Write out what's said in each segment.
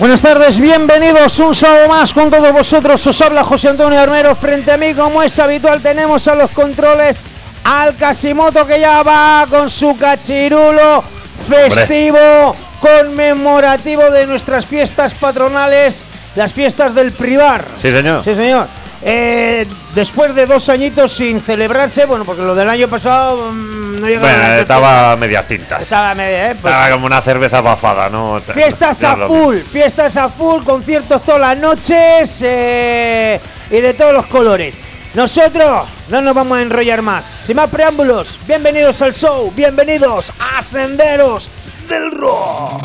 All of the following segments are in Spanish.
Buenas tardes, bienvenidos un sábado más con todos vosotros. Os habla José Antonio Armero. Frente a mí, como es habitual, tenemos a los controles al Casimoto, que ya va con su cachirulo festivo conmemorativo de nuestras fiestas patronales, las fiestas del Privar. Sí, señor. Sí, señor. Después de 2 añitos sin celebrarse, bueno, porque lo del año pasado no llegaba. Bueno, estaba medias tintas. Estaba media, pues, estaba como una cerveza bafada, ¿no? Fiestas a full, conciertos todas las noches y de todos los colores. Nosotros no nos vamos a enrollar más. Sin más preámbulos, bienvenidos al show, bienvenidos a Senderos del Rock.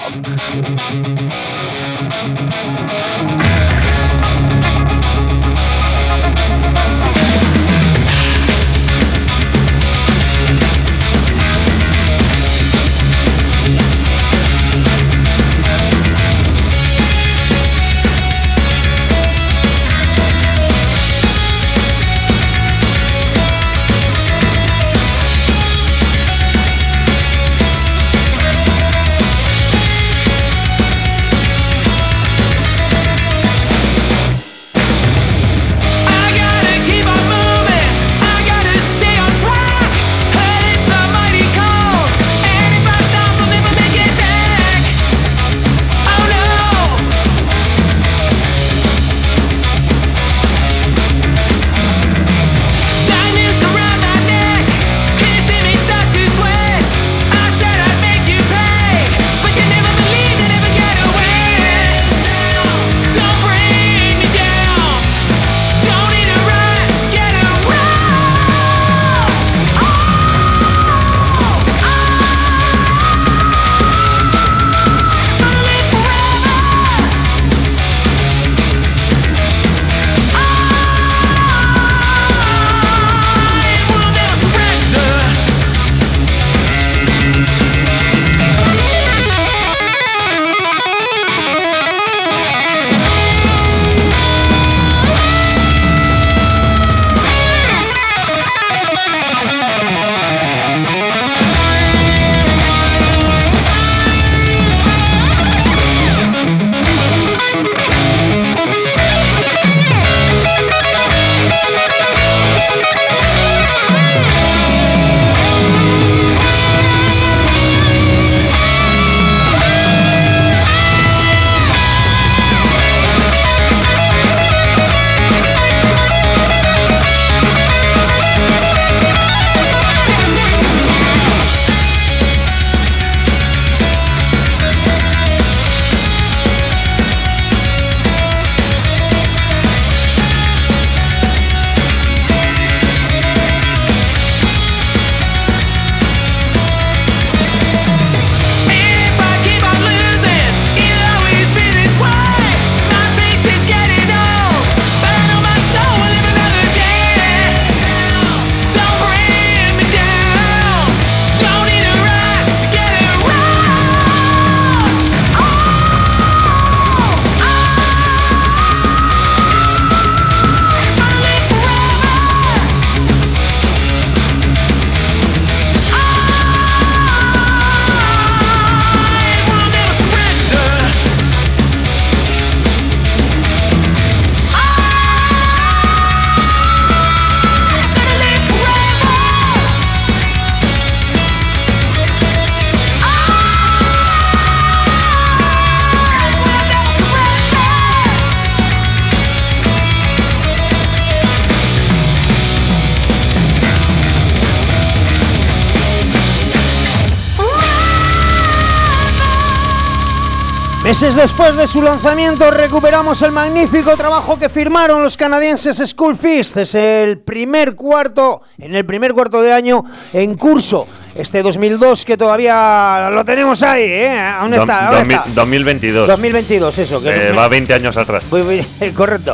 Meses después de su lanzamiento recuperamos el magnífico trabajo que firmaron los canadienses Skull Fist. Es el primer cuarto de año en curso. Este 2002 que todavía lo tenemos ahí, ¿eh? Aún está. 2022. 2022, eso. Que va 20 años atrás. Correcto.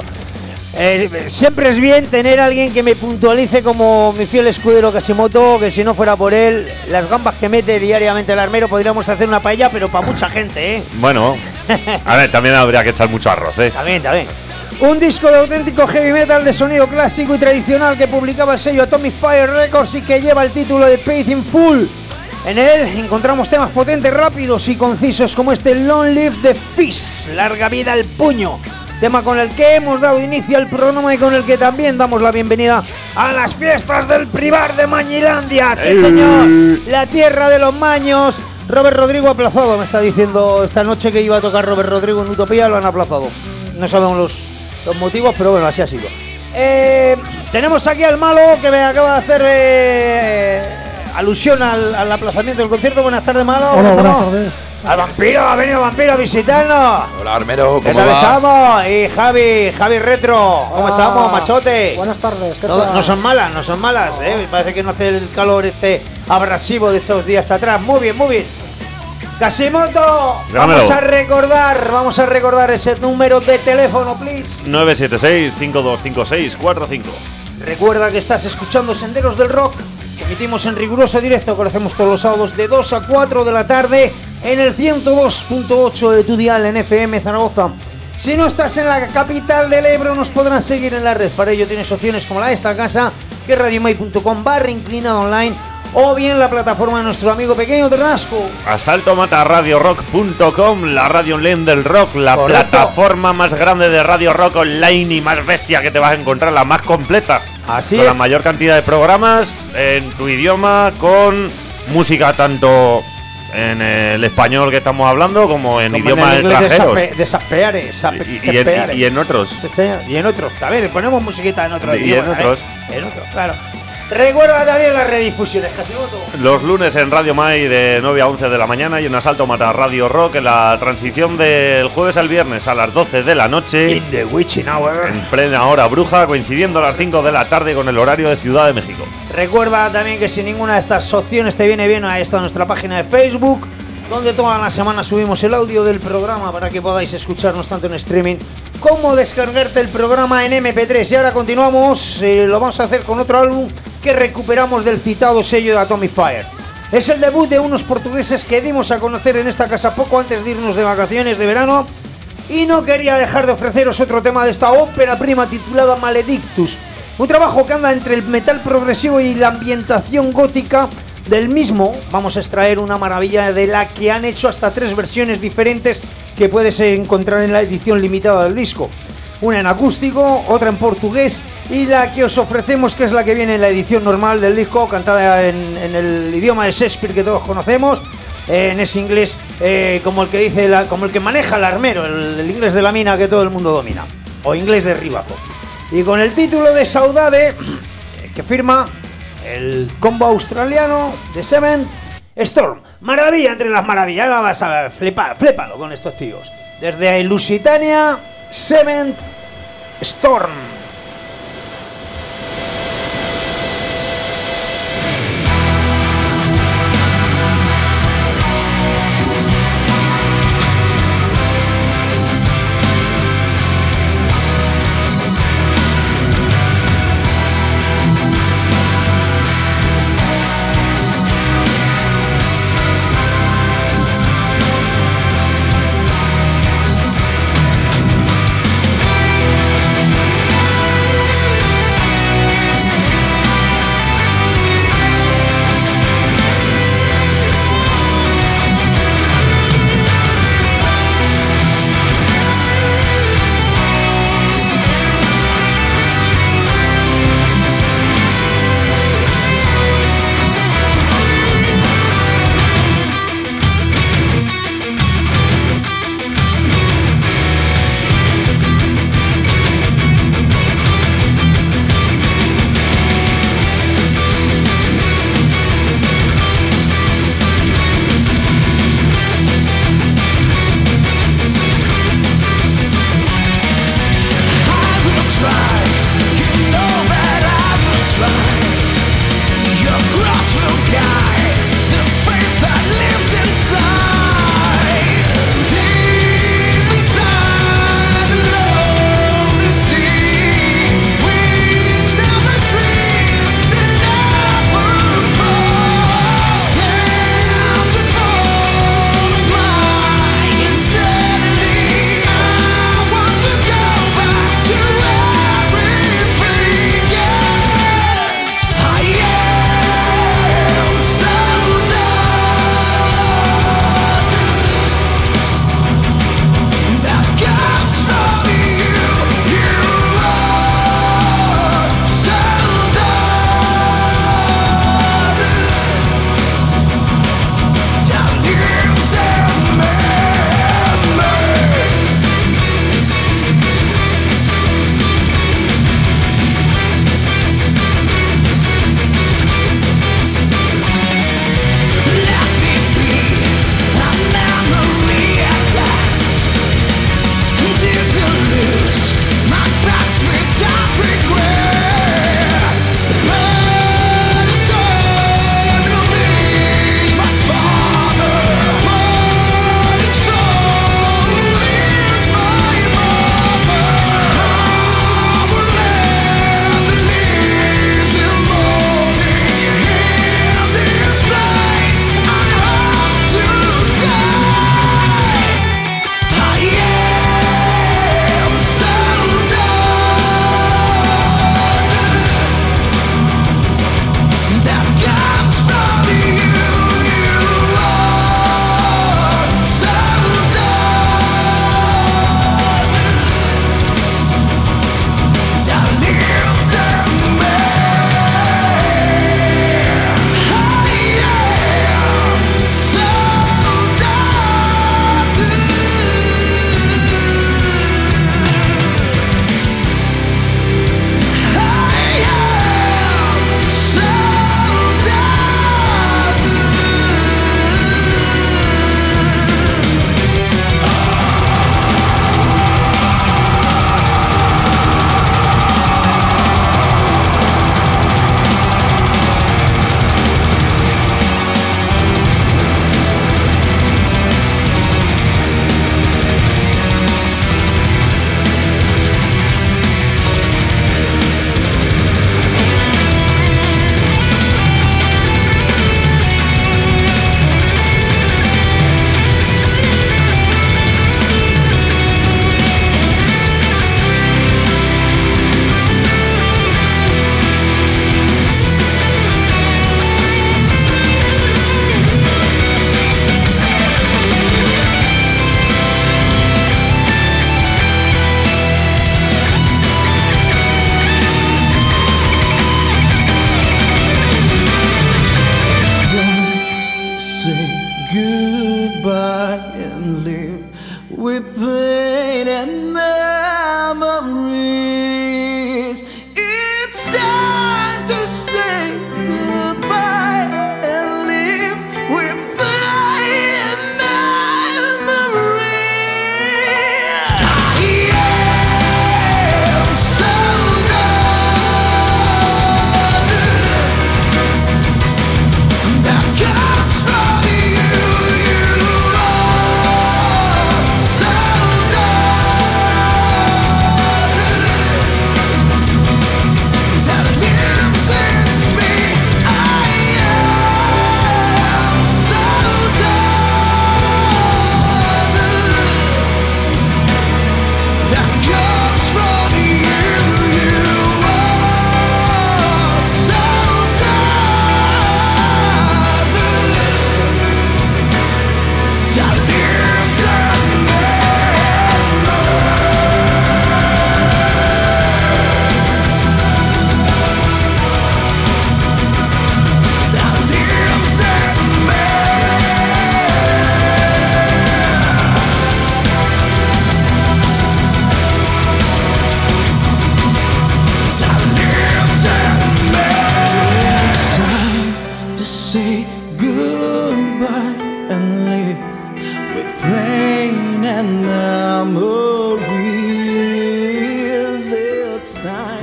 Siempre es bien tener a alguien que me puntualice como mi fiel escudero Casimoto, que si no fuera por él, las gambas que mete diariamente el armero podríamos hacer una paella, pero para mucha gente, ¿eh? Bueno, a ver, también habría que echar mucho arroz, ¿eh? También. Un disco de auténtico heavy metal de sonido clásico y tradicional que publicaba el sello Atomic Fire Records y que lleva el título de Paid in Full. En él encontramos temas potentes, rápidos y concisos como este Long Live the Fist, larga vida al puño. Tema con el que hemos dado inicio al programa y con el que también damos la bienvenida a las fiestas del Privar de Mañilandia. Sí, señor, la tierra de los maños. Robert Rodrigo aplazado, me está diciendo esta noche que iba a tocar Robert Rodrigo en Utopía, lo han aplazado. No sabemos los motivos, pero bueno, así ha sido. Tenemos aquí al malo que me acaba de hacer alusión al aplazamiento del concierto. Buenas tardes, malo. Hola, buenas tardes. Al vampiro, ha venido Vampiro a visitarnos. Hola, Armero, ¿Qué ¿cómo tal va? estamos? Y Javi Retro, ¿cómo estamos, machote? Buenas tardes, ¿qué No, tal? no son malas, Me parece que no hace el calor abrasivo de estos días atrás. Muy bien. Casimoto, vamos a recordar ese número de teléfono, please. 976-525645. Recuerda que estás escuchando Senderos del Rock, que emitimos en riguroso directo, que lo hacemos todos los sábados de 2 a 4 de la tarde en el 102.8 de tu dial en FM Zaragoza. Si no estás en la capital del Ebro, nos podrán seguir en la red. Para ello tienes opciones como la de esta casa, que es radiomai.com/inclinado online, o bien la plataforma de nuestro amigo Pequeño Ternasco. Asaltomatarradiorock.com, la radio online del rock, la Correcto. plataforma más grande de radio rock online y más bestia que te vas a encontrar, la más completa. Así con es. la mayor cantidad de programas en tu idioma, con música tanto en el español que estamos hablando como en Como idiomas en el inglés extranjeros. de Sapeare, Y en otros. Sí, señor. Y en otros. A ver, ponemos musiquita en otros. Y en otros. En otros, claro. Recuerda también las redifusiones, Casimoto. Los lunes en Radio Mai de 9 a 11 de la mañana y en Asalto Mata Radio Rock en la transición del jueves al viernes a las 12 de la noche. In the witching hour. En plena hora bruja, coincidiendo a las 5 de la tarde con el horario de Ciudad de México. Recuerda también que si ninguna de estas opciones te viene bien, ahí está nuestra página de Facebook, donde toda la semana subimos el audio del programa para que podáis escucharnos tanto en streaming como descargarte el programa en MP3. Y ahora continuamos, lo vamos a hacer con otro álbum que recuperamos del citado sello de Atomic Fire. Es el debut de unos portugueses que dimos a conocer en esta casa poco antes de irnos de vacaciones de verano, y no quería dejar de ofreceros otro tema de esta ópera prima titulada Maledictus, un trabajo que anda entre el metal progresivo y la ambientación gótica. Del mismo vamos a extraer una maravilla de la que han hecho hasta 3 versiones diferentes que puedes encontrar en la edición limitada del disco. Una en acústico, otra en portugués y la que os ofrecemos, que es la que viene en la edición normal del disco, cantada en el idioma de Shakespeare que todos conocemos, en ese inglés como el que dice como el que maneja el armero, el inglés de la mina que todo el mundo domina, o inglés de ribazo. Y con el título de Saudade, que firma el combo australiano de Cement Storm. Maravilla entre las maravillas. Ahora vas a flépalo con estos tíos. Desde Lusitania, Cement Storm.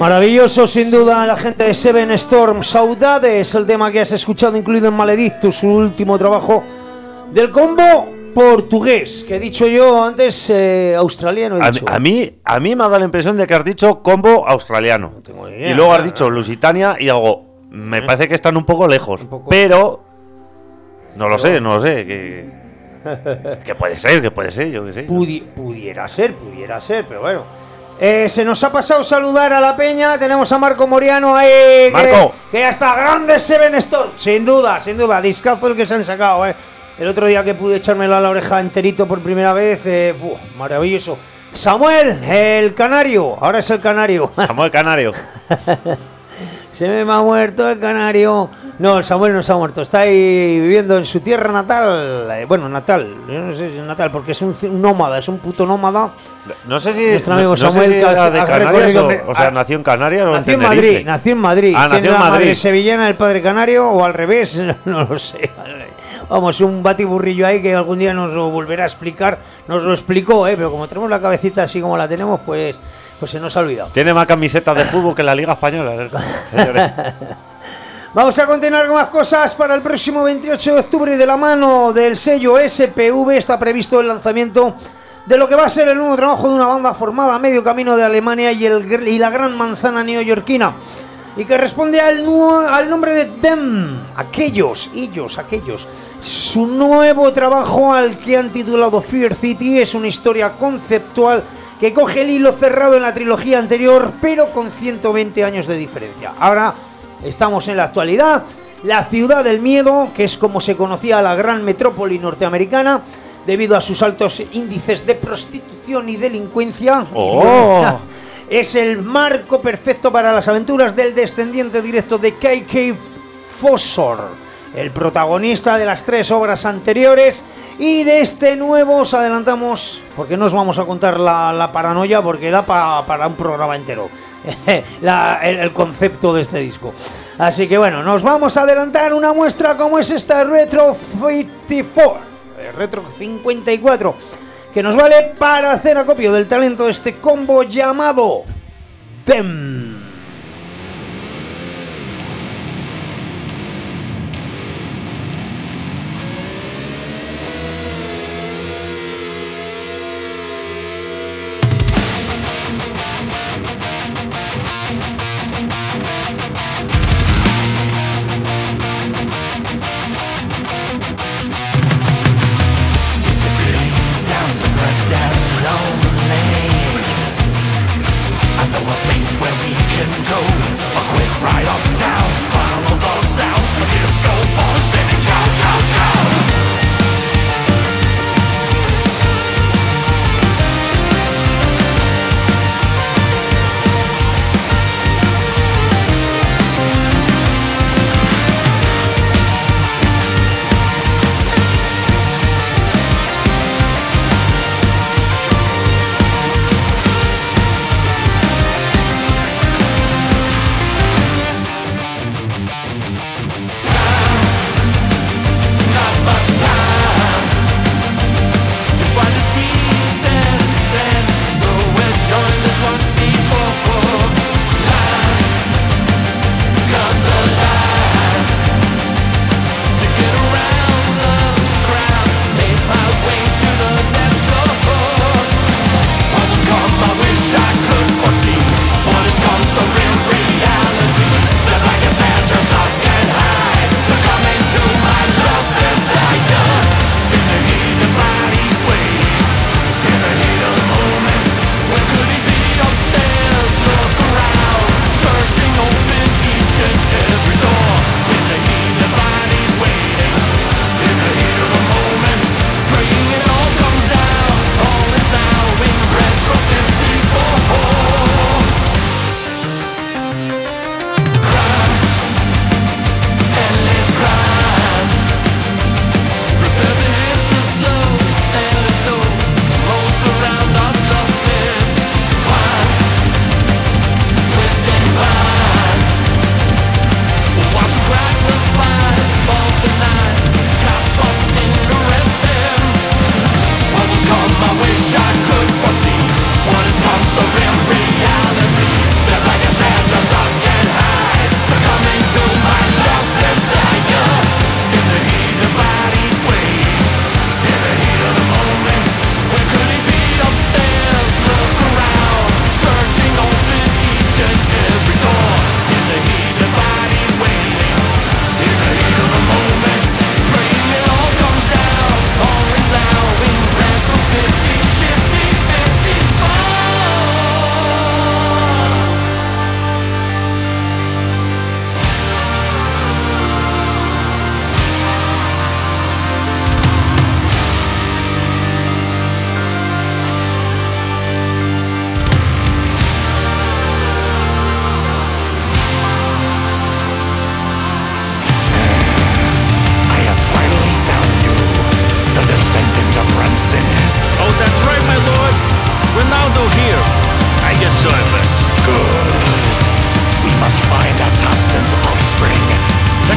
Maravilloso, sin duda, la gente de Seven Storm. Saudade es el tema que has escuchado, incluido en Maledictus, su último trabajo del combo portugués, que he dicho yo antes australiano. A mí me ha dado la impresión de que has dicho combo australiano. No tengo ni idea. Y luego has dicho Lusitania y algo. Me parece que están un poco lejos. Pero no lo sé. Que puede ser, yo que sé. Pudiera ser, pero bueno. Se nos ha pasado saludar a la peña. Tenemos a Marco Moriano ahí. Marco. Que ya está grande Seven Storm. Sin duda. Discazo el que se han sacado, El otro día que pude echármelo a la oreja enterito por primera vez. Maravilloso. Samuel, el canario. Ahora es el canario. Samuel Canario. Se me ha muerto el canario. No, el Samuel no se ha muerto. Está ahí viviendo en su tierra natal. Natal. Yo no sé si es natal, porque es un nómada. Es un puto nómada. No sé si nuestro amigo no Samuel sé si era de Canarias o sea, nació en Canarias o en Tenerife. Nació en Madrid. Nació en la Madrid. Madre sevillana, el padre canario, o al revés, no lo sé. Vamos, un batiburrillo ahí que algún día nos lo volverá a explicar. Nos lo explicó, pero como tenemos la cabecita así como la tenemos, pues se nos ha olvidado. Tiene más camisetas de fútbol que la Liga Española, señores. Vamos a continuar con más cosas para el próximo 28 de octubre. De la mano del sello SPV está previsto el lanzamiento de lo que va a ser el nuevo trabajo de una banda formada a medio camino de Alemania y la gran manzana neoyorquina, y que responde al nombre de Them, aquellos. Su nuevo trabajo, al que han titulado Fear City, es una historia conceptual que coge el hilo cerrado en la trilogía anterior, pero con 120 años de diferencia. Ahora estamos en la actualidad, la ciudad del miedo, que es como se conocía la gran metrópoli norteamericana, debido a sus altos índices de prostitución y delincuencia. Es el marco perfecto para las aventuras del descendiente directo de K.K. Fossor, el protagonista de las 3 obras anteriores. Y de este nuevo os adelantamos, porque no os vamos a contar la paranoia, porque da para un programa entero el concepto de este disco. Así que bueno, nos vamos a adelantar una muestra como es esta Retro 54, que nos vale para hacer acopio del talento de este combo llamado Them. Where we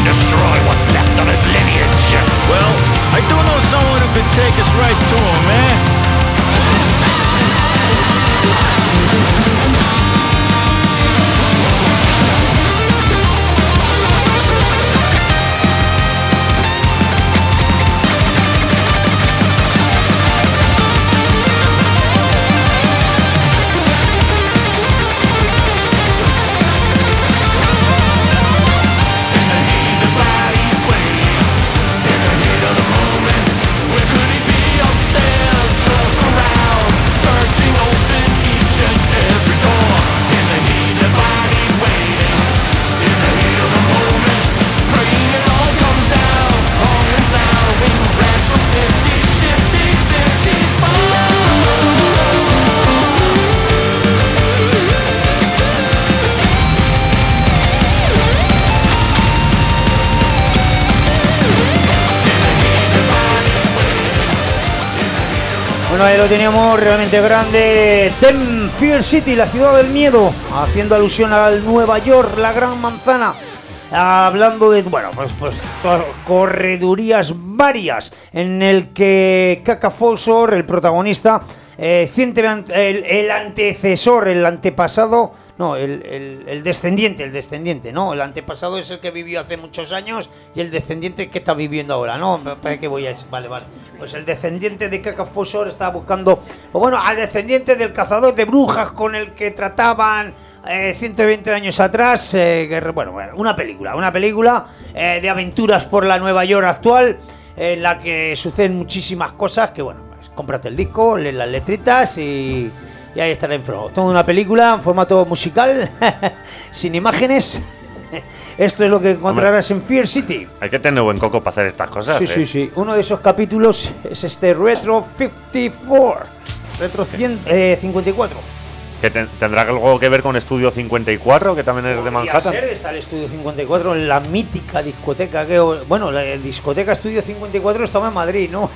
destroy what's left of his lineage. Well, I do know someone who could take us right to him, eh? Bueno, ahí lo teníamos realmente grande. Ten Fear City, la ciudad del miedo, haciendo alusión al Nueva York, la gran manzana. Hablando de, bueno, pues corredurías varias en el que Kaka Fawsor, el protagonista, el antecesor, el antepasado. No, el descendiente, ¿no? El antepasado es el que vivió hace muchos años y el descendiente que está viviendo ahora, ¿no? ¿Para qué voy a eso? Vale. Pues el descendiente de Kaka Fawsor estaba buscando, o bueno, al descendiente del cazador de brujas con el que trataban 120 años atrás. Bueno, una película de aventuras por la Nueva York actual, en la que suceden muchísimas cosas que, bueno, pues, cómprate el disco, lee las letritas y ahí estará en flow. Toda una película en formato musical, sin imágenes. Esto es lo que encontrarás en Fear City. Hay que tener buen coco para hacer estas cosas. Sí. Uno de esos capítulos es este Retro 54. Retro 54. ¿Que tendrá algo que ver con Estudio 54, que también es de Manhattan? Está el Estudio 54 en la mítica discoteca. La discoteca Estudio 54 estaba en Madrid, ¿no?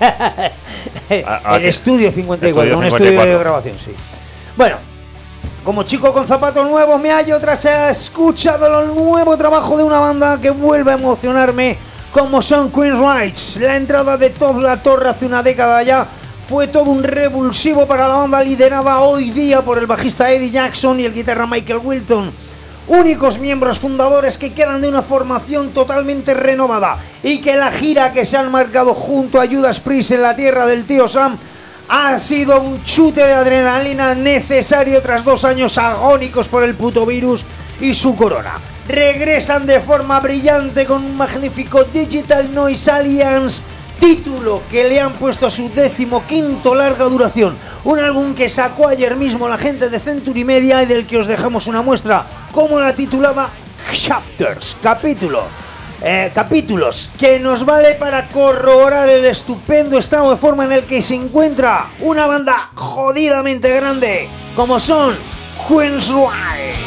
El Estudio 54, un estudio de grabación, sí. Bueno, como chico con zapatos nuevos me hallo tras escuchado el nuevo trabajo de una banda que vuelve a emocionarme, como son Queen's Rights. La entrada de Todd La Torre hace una década ya fue todo un revulsivo para la banda, liderada hoy día por el bajista Eddie Jackson y el guitarra Michael Wilton, únicos miembros fundadores que quedan de una formación totalmente renovada, y que la gira que se han marcado junto a Judas Priest en la tierra del tío Sam ha sido un chute de adrenalina necesario tras 2 años agónicos por el puto virus y su corona. Regresan de forma brillante con un magnífico Digital Noise Alliance, título que le han puesto a su 15º larga duración. Un álbum que sacó ayer mismo la gente de Century Media y del que os dejamos una muestra, como la titulaba Chapters, capítulos, que nos vale para corroborar el estupendo estado de forma en el que se encuentra una banda jodidamente grande, como son Queen's Rights.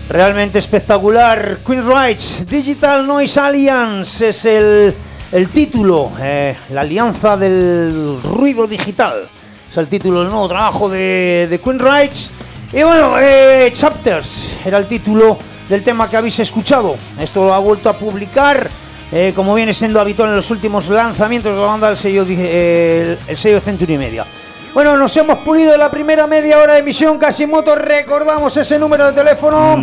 Realmente espectacular. Queen's Rights, Digital Noise Alliance es el título, la alianza del ruido digital. Es el título del nuevo trabajo de Queen's Rights. Y bueno, Chapters era el título del tema que habéis escuchado. Esto lo ha vuelto a publicar, como viene siendo habitual en los últimos lanzamientos de la banda, el sello Century Media. Bueno, nos hemos pulido la primera media hora de emisión. Casimoto, recordamos ese número de teléfono: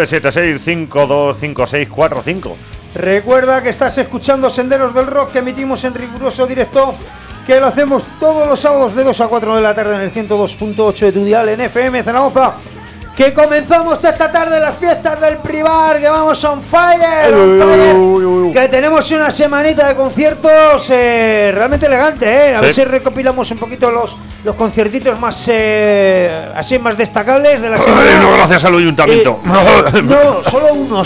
976-525645. Recuerda que estás escuchando Senderos del Rock, que emitimos en riguroso directo, que lo hacemos todos los sábados de 2 a 4 de la tarde en el 102.8 de tu dial en FM Zaragoza. Que comenzamos esta tarde las fiestas del Privar, que vamos on fire, que tenemos una semanita de conciertos realmente elegante, a ver si recopilamos un poquito los conciertitos más así más destacables de la semana. No, gracias al ayuntamiento. No, solo uno.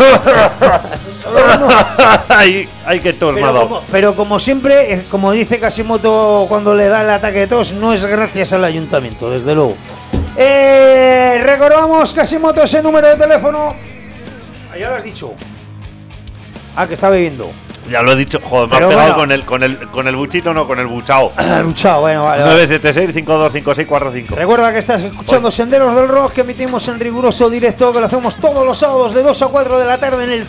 Hay que tos, pero como siempre, como dice Casimoto cuando le da el ataque de tos, no es gracias al ayuntamiento, desde luego. Recordamos, Casimoto, ese número de teléfono. Ya lo has dicho. Que está bebiendo. Ya lo he dicho, joder, me has pegado con el buchito, no, con el buchao. Buchao, bueno, vale. 976-525645. Recuerda que estás escuchando Senderos del Rock, que emitimos en riguroso directo, que lo hacemos todos los sábados de 2 a 4 de la tarde en el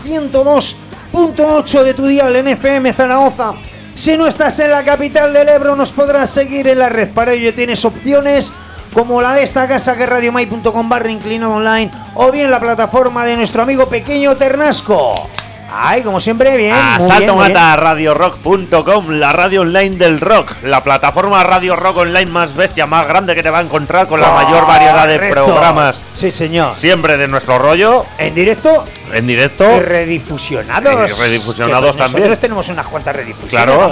102.8 de tu dial en FM Zaragoza. Si no estás en la capital del Ebro, nos podrás seguir en la red. Para ello tienes opciones como la de esta casa, que es radiomai.com/inclinado online, o bien la plataforma de nuestro amigo Pequeño Ternasco. Como siempre, bien. Asaltomataradiorock.com, la radio online del rock, la plataforma radio rock online más bestia, más grande que te va a encontrar, con la mayor variedad de programas. Sí, señor. Siempre de nuestro rollo. En directo. Y redifusionados. Redifusionados también. Nosotros tenemos unas cuantas redifusiones. Claro,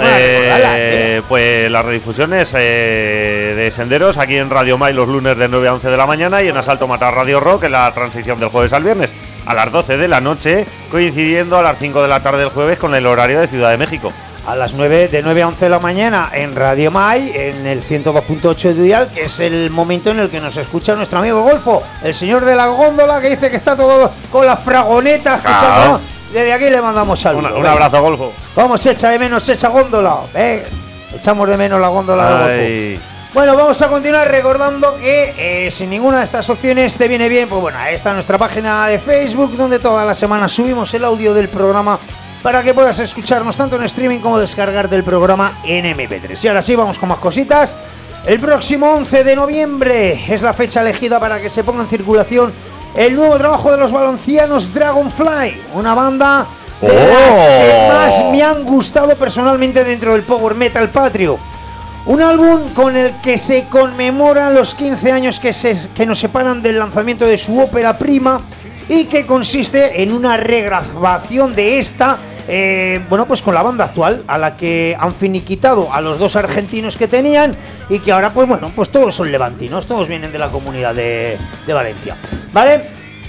pues las redifusiones de Senderos aquí en Radio Mai los lunes de 9 a 11 de la mañana, y en Asalto Matar Radio Rock en la transición del jueves al viernes a las 12 de la noche, coincidiendo a las 5 de la tarde del jueves con el horario de Ciudad de México. A las 9, de 9 a 11 de la mañana en Radio Mai, en el 102.8 de Dial, que es el momento en el que nos escucha nuestro amigo Golfo, el señor de la góndola, que dice que está todo con las fragonetas escuchando. Desde aquí le mandamos saludos. Un abrazo, Golfo. ¿Cómo se echa de menos esa góndola? Echamos de menos la góndola de Golfo. Bueno, vamos a continuar recordando que si ninguna de estas opciones te viene bien, pues bueno, ahí está nuestra página de Facebook, donde todas las semanas subimos el audio del programa para que puedas escucharnos tanto en streaming como descargarte el programa en MP3. Y ahora sí, vamos con más cositas. El próximo 11 de noviembre es la fecha elegida para que se ponga en circulación el nuevo trabajo de los valencianos Dragonfly, una banda de las que más me han gustado personalmente dentro del power metal patrio. Un álbum con el que se conmemoran los 15 años que nos separan del lanzamiento de su ópera prima, y que consiste en una regrabación de esta, pues con la banda actual, a la que han finiquitado a los dos argentinos que tenían, y que ahora pues todos son levantinos, todos vienen de la comunidad de Valencia, ¿vale?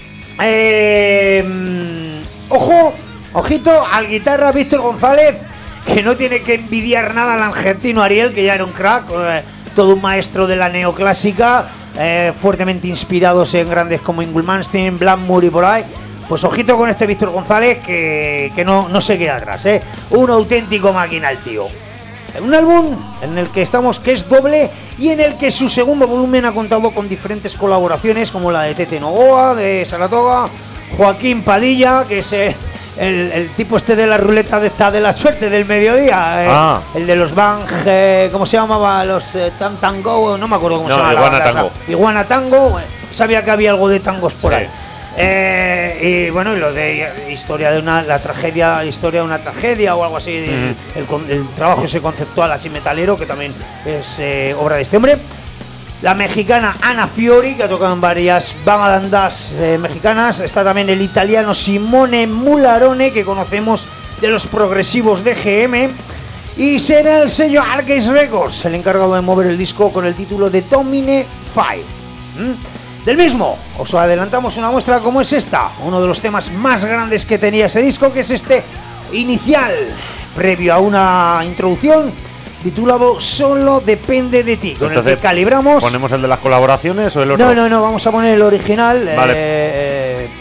Ojito al guitarra Víctor González, que no tiene que envidiar nada al argentino Ariel, que ya era un crack, todo un maestro de la neoclásica, fuertemente inspirados en grandes como Yngwie Malmsteen, Blackmore y por ahí. Pues ojito con este Víctor González, que no se queda atrás, un auténtico máquina el tío. Un álbum en el que estamos, que es doble, y en el que su segundo volumen ha contado con diferentes colaboraciones, como la de Tete Novoa, de Saratoga, Joaquín Padilla, que es el tipo este de la ruleta de la suerte del mediodía, el de los Bang, ¿cómo se llamaba? Los Tango, no me acuerdo cómo se llama. Iguana Tango, sabía que había algo de tangos por ahí. Y bueno, y lo de historia de una tragedia o algo así, el trabajo ese conceptual así metalero, que también es obra de este hombre. La mexicana Ana Fiori, que ha tocado en varias bandas mexicanas. Está también el italiano Simone Mularone, que conocemos de los progresivos de GM. Y será el sello Arcade Records el encargado de mover el disco con el título de Domine 5. Del mismo, os adelantamos una muestra como es esta, uno de los temas más grandes que tenía ese disco, que es este inicial, previo a una introducción, titulado Solo depende de ti, con entonces, el que calibramos. ¿Ponemos el de las colaboraciones o el otro? No, vamos a poner el original. Vale.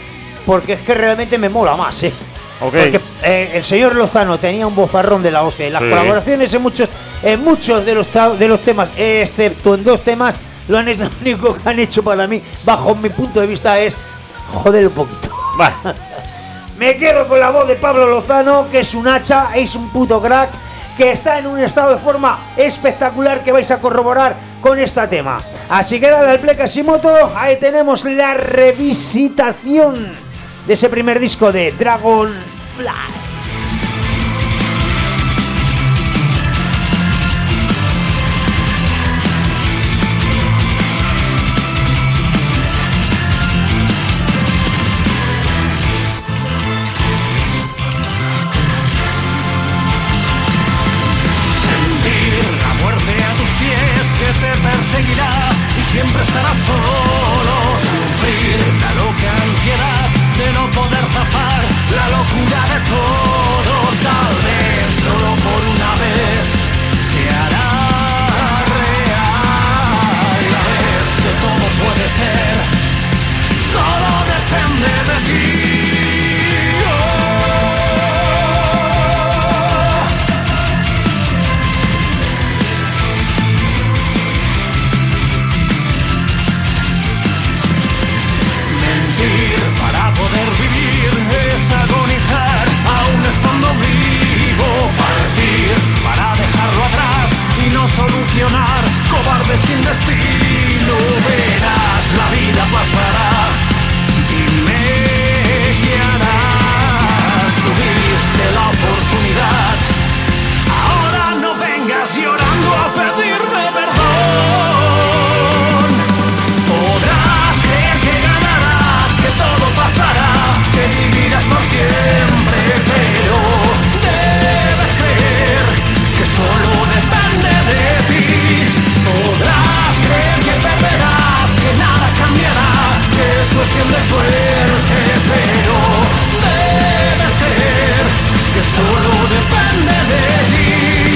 porque es que realmente me mola más, Okay. Porque el señor Lozano tenía un bozarrón de la hostia y las colaboraciones en muchos de los temas, excepto en 2 temas, lo único que han hecho para mí, bajo mi punto de vista, es joder un poquito. Vale. Me quedo con la voz de Pablo Lozano, que es un hacha, es un puto crack, que está en un estado de forma espectacular que vais a corroborar con este tema. Así que dale al play Casimoto, ahí tenemos la revisitación de ese primer disco de Dragonfly. Perseguirá y siempre estarás solo. Sufrir la loca ansiedad de no poder zafar la locura de todos. Tal vez, solo por una vez, se hará real. La vez que todo puede ser, solo depende de ti. Para poder vivir es agonizar, aún estando vivo. Partir para dejarlo atrás y no solucionar, cobarde sin destino. Verás, la vida pasará, dime qué harás. Tuviste la oportunidad, ahora no vengas llorando a pedirme perdón. Podrás creer que ganarás, que todo pasará, que vivirás por siempre, pero debes creer que solo depende de ti. Podrás creer que perderás, que nada cambiará, que es cuestión de suerte, pero debes creer que solo depende de ti.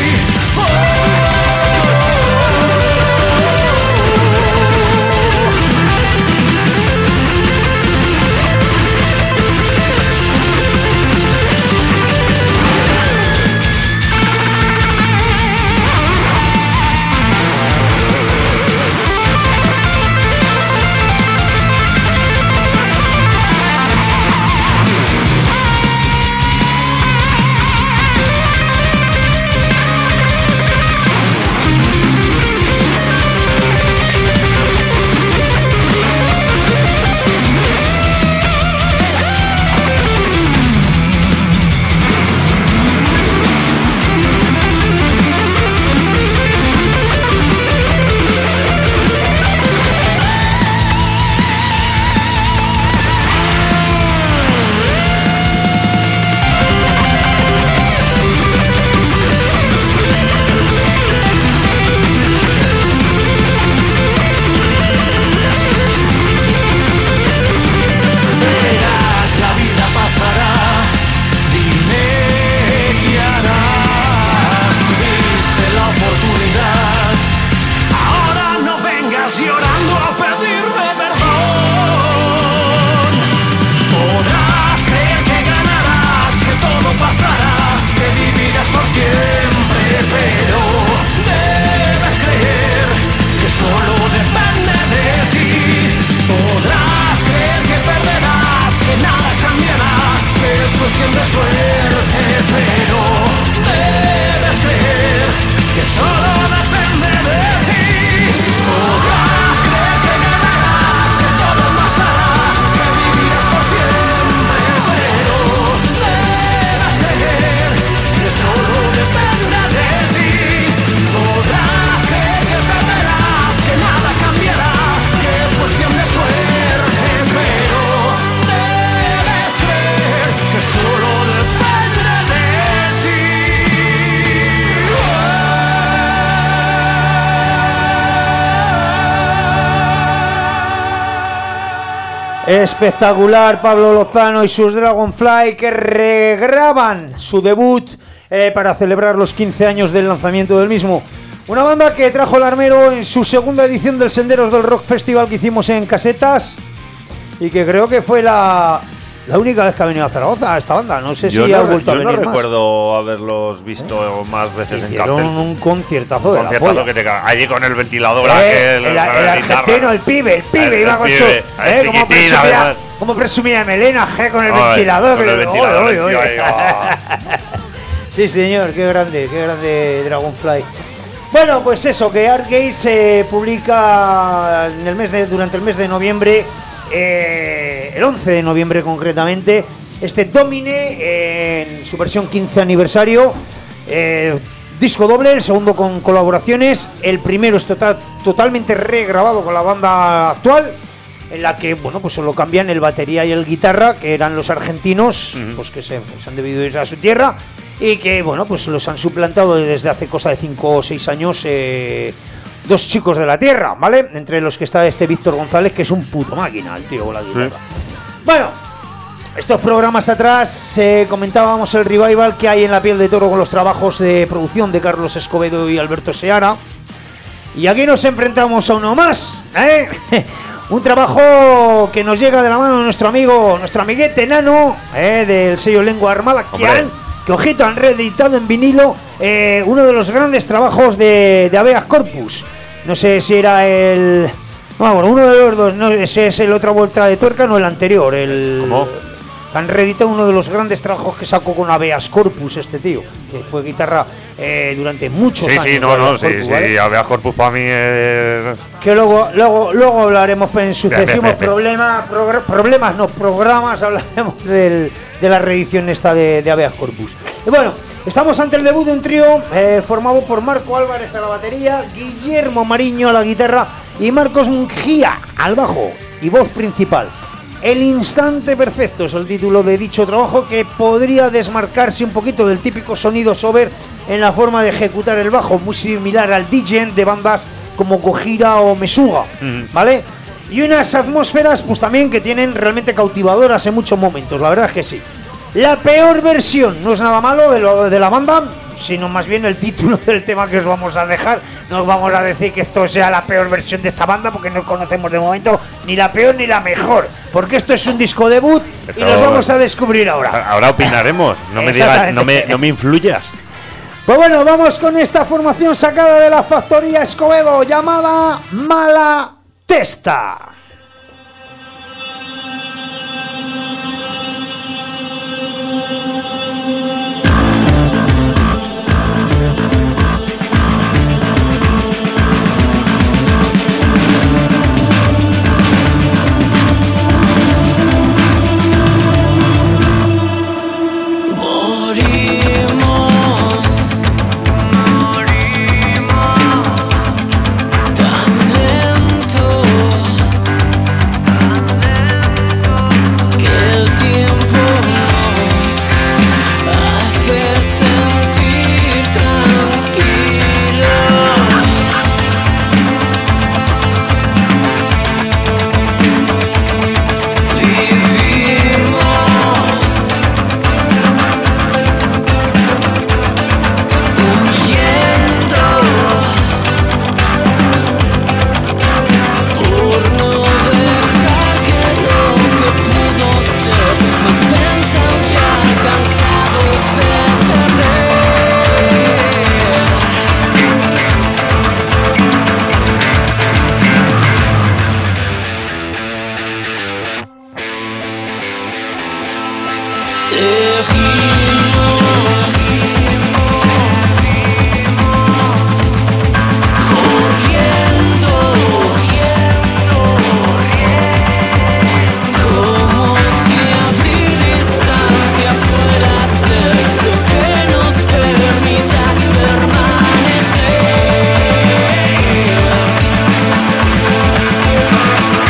Espectacular Pablo Lozano y sus Dragonfly, que regraban su debut para celebrar los 15 años del lanzamiento del mismo. Una banda que trajo el armero en su segunda edición del Senderos del Rock Festival que hicimos en Casetas y que creo que fue la La única vez que ha venido a Zaragoza esta banda, no sé si Yo ha vuelto a no venir más. recuerdo haberlos visto más veces en Hicieron cartel. un conciertazo de la Conciertazo polla. que te caga. Allí con el ventilador aquel, el la argentino, guitarra. el pibe El iba con pibe, su. el Como chiquitín, además. presumía de melena, con el Ay, ventilador. con que el digo, ventilador, oye, oye, tío, oye. ahí va. Sí, señor, qué grande Dragonfly. Bueno, pues eso, que Artgaze publica durante el mes de noviembre, el 11 de noviembre concretamente, este Domine en su versión 15 aniversario, disco doble, el segundo con colaboraciones, el primero es totalmente regrabado con la banda actual, en la que, bueno, pues solo cambian el batería y el guitarra, que eran los argentinos, pues que se han debido ir a su tierra, y que, bueno, pues los han suplantado desde hace cosa de 5 o 6 años dos chicos de la tierra, ¿vale? Entre los que está este Víctor González, que es un puto máquina, el tío con la guitarra. Sí. Bueno, estos programas atrás comentábamos el revival que hay en La Piel de Toro con los trabajos de producción de Carlos Escobedo y Alberto Seara. Y aquí nos enfrentamos a uno más, ¿eh? Un trabajo que nos llega de la mano de nuestro amiguete Nano, del sello Lengua Armada, que ojito, han reeditado en vinilo uno de los grandes trabajos de Habeas Corpus. No sé si era el... Bueno, uno de los dos, no sé, es el otra vuelta de tuerca, no el anterior. ¿Cómo? Han reeditado uno de los grandes trabajos que sacó con Habeas Corpus este tío, que fue guitarra durante muchos años. Sí, ¿vale? Habeas Corpus para mí es... Que luego hablaremos en sucesivos programas, hablaremos de la reedición esta de Habeas Corpus. Y bueno, estamos ante el debut de un trío formado por Marco Álvarez a la batería, Guillermo Mariño a la guitarra y Marcos Mungía al bajo y voz principal. El instante perfecto es el título de dicho trabajo, que podría desmarcarse un poquito del típico sonido sober en la forma de ejecutar el bajo, muy similar al DJ de bandas como Gojira o Mesuga, ¿vale? Y unas atmósferas pues también que tienen realmente cautivadoras en muchos momentos, la verdad es que sí. La peor versión no es nada malo de la banda, sino más bien el título del tema que os vamos a dejar. No os vamos a decir que esto sea la peor versión de esta banda, porque no conocemos de momento ni la peor ni la mejor, porque esto es un disco debut y nos vamos a descubrir ahora. Ahora opinaremos, no me digas, no me influyas. Pues bueno, vamos con esta formación sacada de la factoría Escobedo llamada Mala Testa.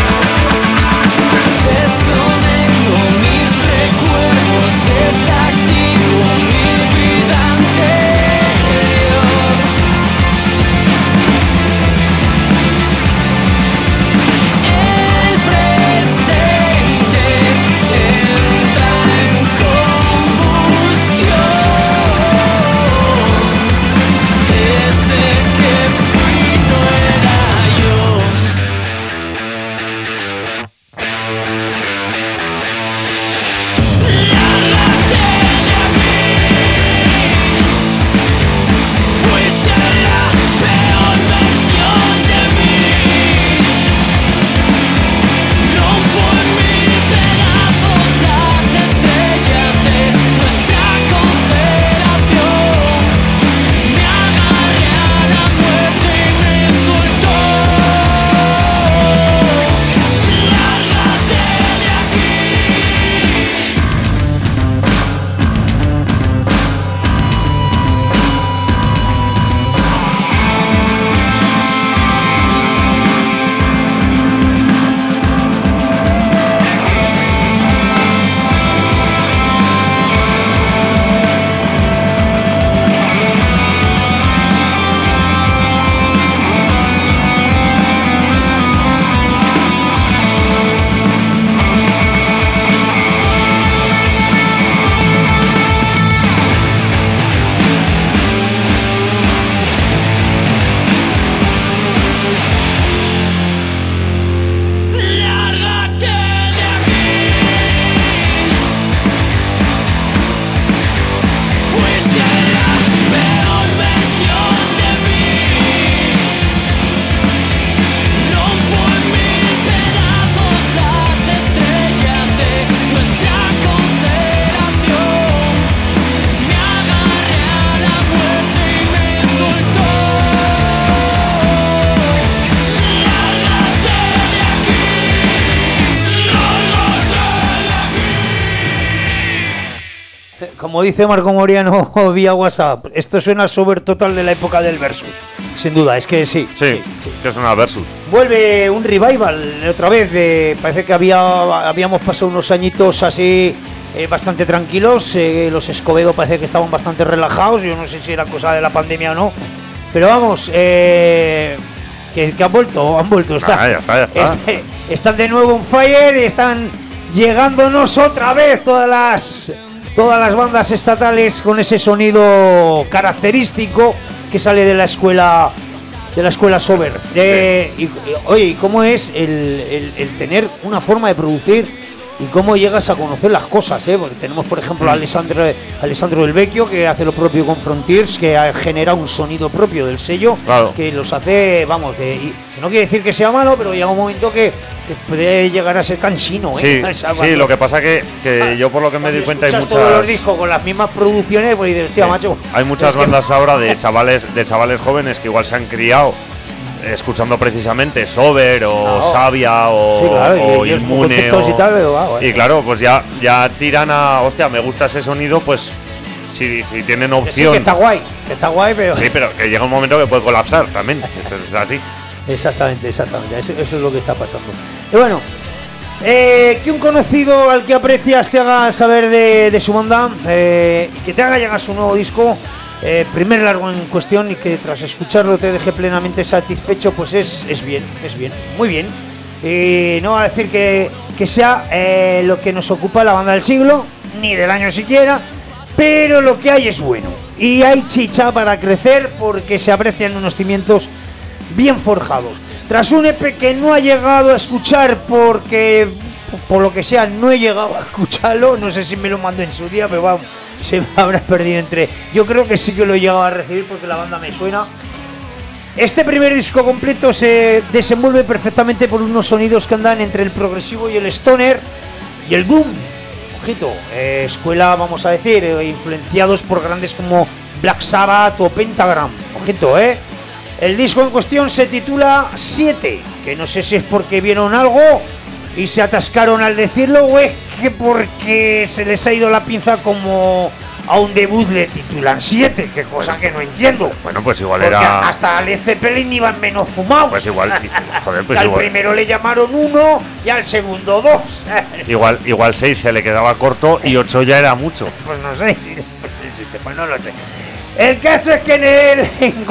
Desconecto mis recuerdos, desactivo como dice Marco Moriano vía WhatsApp, esto suena Sober total de la época del Versus. Sin duda, es que sí. Sí, que es una Versus. Vuelve un revival otra vez. Parece que habíamos pasado unos añitos así bastante tranquilos. Los Escobedo parece que estaban bastante relajados. Yo no sé si era cosa de la pandemia o no. Pero vamos, que han vuelto. Ya está. Están de nuevo on fire. Están llegándonos otra vez todas las bandas estatales con ese sonido característico que sale de la escuela Sober. Oye, ¿y cómo es el tener una forma de producir y cómo llegas a conocer las cosas? Porque tenemos, por ejemplo, a Alessandro Del Vecchio, que hace lo propio con Frontiers, que genera un sonido propio del sello, claro, que los hace, vamos, y no quiere decir que sea malo, pero llega un momento que puede llegar a ser cansino. Sí, lo que pasa que yo por lo que me doy cuenta hay muchas... todos los discos con las mismas producciones, pues dices, hostia, macho... Hay muchas bandas ahora de chavales jóvenes que igual se han criado escuchando precisamente Sober o Savia o Inmune y claro, pues ya tiran a, hostia, me gusta ese sonido, pues si tienen opción. Sí, que está guay, pero... Sí, pero que llega un momento que puede colapsar también, es así. Exactamente, eso es lo que está pasando. Y bueno, que un conocido al que aprecias te haga saber de su banda, que te haga llegar su nuevo disco, primer largo en cuestión, y que tras escucharlo te deje plenamente satisfecho, pues es bien, muy bien. Y no va a decir que sea lo que nos ocupa la banda del siglo, ni del año siquiera, pero lo que hay es bueno. Y hay chicha para crecer porque se aprecian unos cimientos bien forjados. Tras un EP que no ha llegado a escuchar porque, por lo que sea, no he llegado a escucharlo, no sé si me lo mandó en su día, pero vamos, se me habrá perdido entre... Yo creo que sí que lo he llegado a recibir porque la banda me suena. Este primer disco completo se desenvuelve perfectamente por unos sonidos que andan entre el progresivo y el stoner y el doom. Ojito, escuela, vamos a decir, influenciados por grandes como Black Sabbath o Pentagram. Ojito, El disco en cuestión se titula 7, que no sé si es porque vieron algo y se atascaron al decirlo, o es que porque se les ha ido la pinza como a un debut le titulan 7, que cosa que no entiendo. Bueno, pues igual porque era... hasta Led Zeppelin iban menos fumados. Pues igual, joder, pues al igual. primero le llamaron 1 y al segundo 2. Igual 6 se le quedaba corto y 8 ya era mucho. Pues no sé, pues no lo sé. El caso es que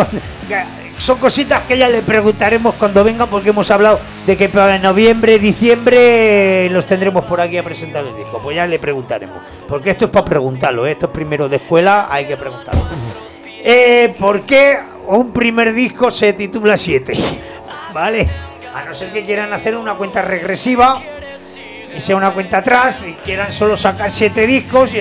son cositas que ya le preguntaremos cuando vengan, porque hemos hablado de que para noviembre, diciembre los tendremos por aquí a presentar el disco. Pues ya le preguntaremos, porque esto es para preguntarlo, esto es primero de escuela, hay que preguntarlo. ¿Por qué un primer disco se titula 7? ¿Vale? A no ser que quieran hacer una cuenta regresiva y sea una cuenta atrás y quieran solo sacar 7 discos y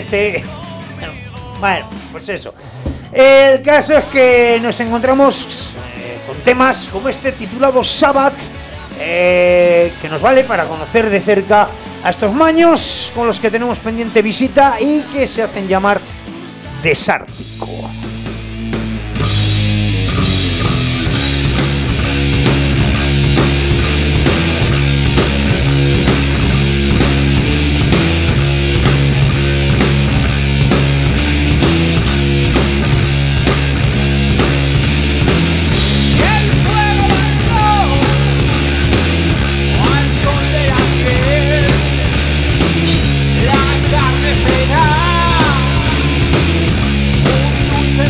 bueno, pues eso. El caso es que nos encontramos con temas como este titulado Sabbath, que nos vale para conocer de cerca a estos maños con los que tenemos pendiente visita y que se hacen llamar Desártico. La carne será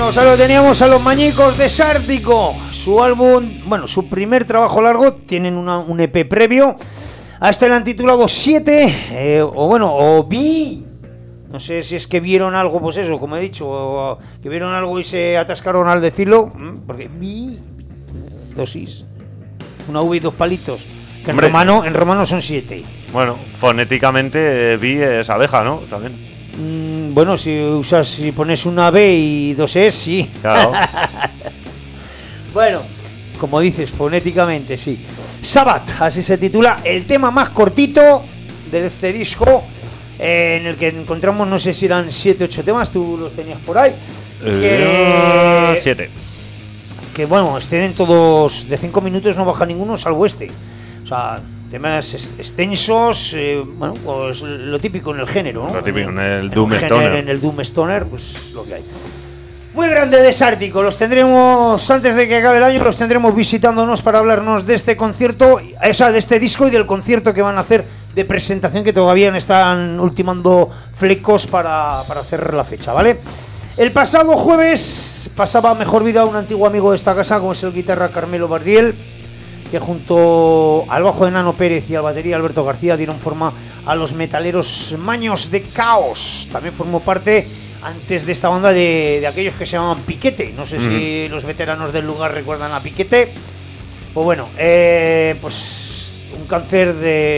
Saludos. Teníamos a los Mañicos Desártico. Su álbum, bueno, su primer trabajo largo. Tienen un EP previo. A este le han titulado 7. O vi. No sé si es que vieron algo, pues eso, como he dicho. O que vieron algo y se atascaron al decirlo. Porque vi. Dosis. Una V y 2 palitos. Que en romano son 7. Bueno, fonéticamente vi es abeja, ¿no? También. Bueno, si pones una B y 2 E, sí. Claro. Bueno, como dices, fonéticamente, sí. Sabbath, así se titula, el tema más cortito de este disco, en el que encontramos, no sé si eran 7 o 8 temas, tú los tenías por ahí. 7. Que bueno, exceden todos, de 5 minutos no baja ninguno, salvo este. O sea, temas extensos, bueno, pues lo típico en el género, ¿no? Lo típico en el Doom Stoner. En el Doom Stoner, pues lo que hay. Muy grande Desártico, los tendremos, antes de que acabe el año, los tendremos visitándonos para hablarnos de este concierto, o sea, de este disco y del concierto que van a hacer de presentación, que todavía están ultimando flecos para hacer la fecha, ¿vale? El pasado jueves pasaba mejor vida un antiguo amigo de esta casa, como es el guitarra Carmelo Bardiel, que junto al bajo de Nano Pérez y al batería Alberto García dieron forma a los metaleros Maños de Caos. También formó parte antes de esta banda de aquellos que se llamaban Piquete. No sé si los veteranos del lugar recuerdan a Piquete. Pues bueno, pues un cáncer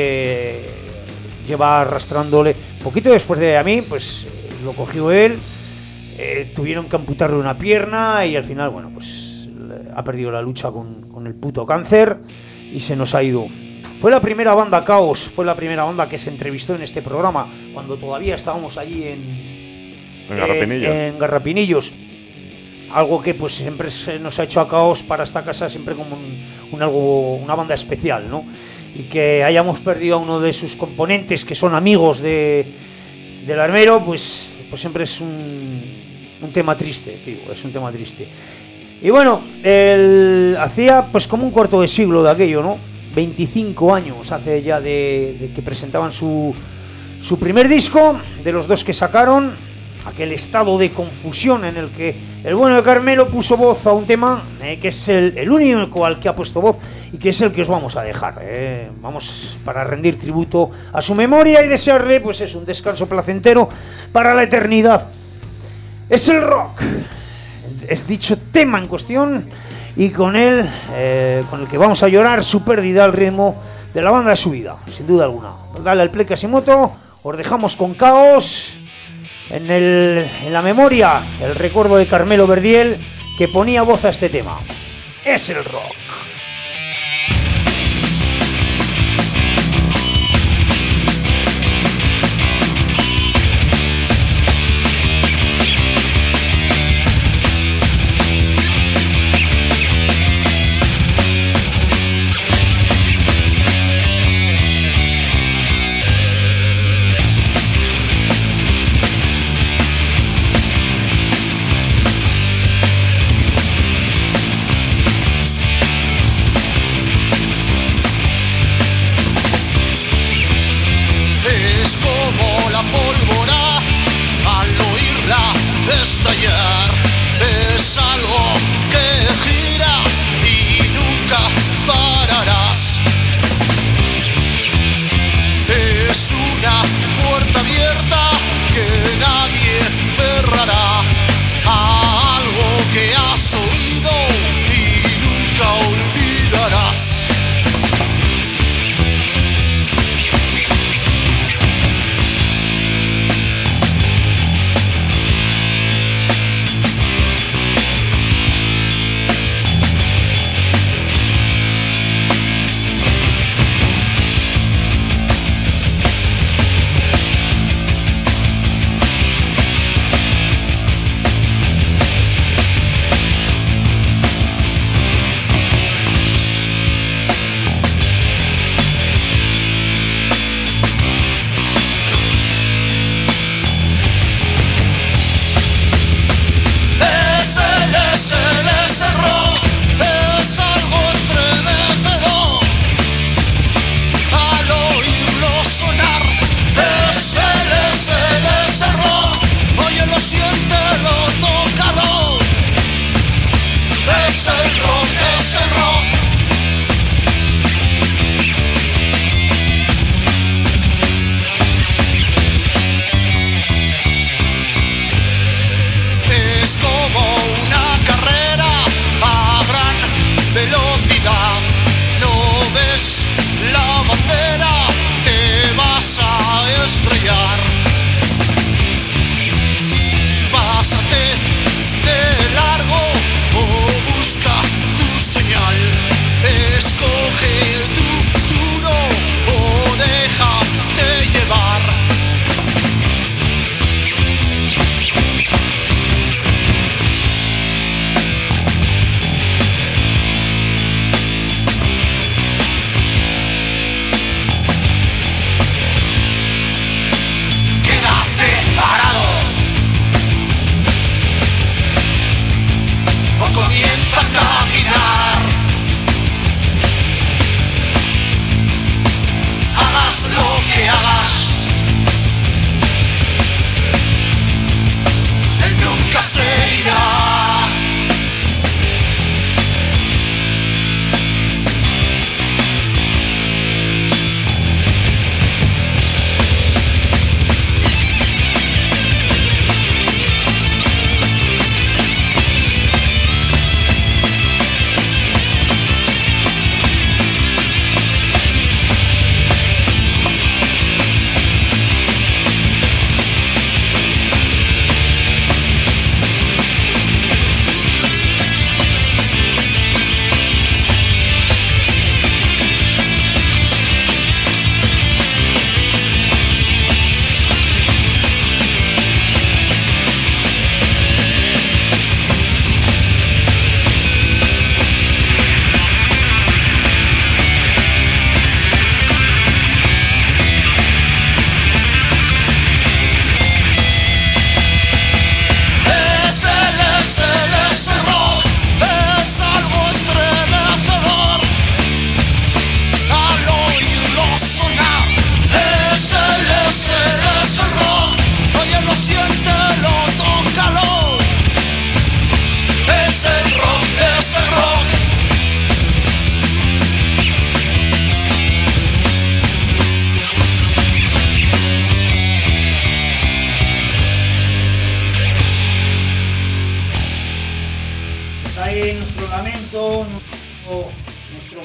lleva arrastrándole poquito después de a mí, pues lo cogió él. Tuvieron que amputarle una pierna y al final, bueno, pues ha perdido la lucha con el puto cáncer y se nos ha ido. Fue la primera banda Caos, fue la primera banda que se entrevistó en este programa cuando todavía estábamos allí en Garrapinillos. Algo que pues siempre se nos ha hecho a Caos para esta casa siempre como una banda especial, ¿no? Y que hayamos perdido a uno de sus componentes que son amigos del armero, pues siempre es un tema triste, tío, es un tema triste. Y bueno, hacía pues como un cuarto de siglo de aquello, ¿no? 25 años hace ya de que presentaban su primer disco, de los 2 que sacaron, aquel estado de confusión en el que el bueno de Carmelo puso voz a un tema que es el único al que ha puesto voz y que es el que os vamos a dejar. Vamos para rendir tributo a su memoria y desearle pues es un descanso placentero para la eternidad. Es el rock. Es dicho tema en cuestión y con él, con el que vamos a llorar su pérdida al ritmo de la banda de su vida, sin duda alguna. Dale al play Casimoto, os dejamos con Caos, en la memoria, el recuerdo de Carmelo Bardiel, que ponía voz a este tema. Es el rock. Estallar es algo que gira y nunca pararás. Es una puerta abierta que nadie cerrará a algo que has oído y nunca olvidarás.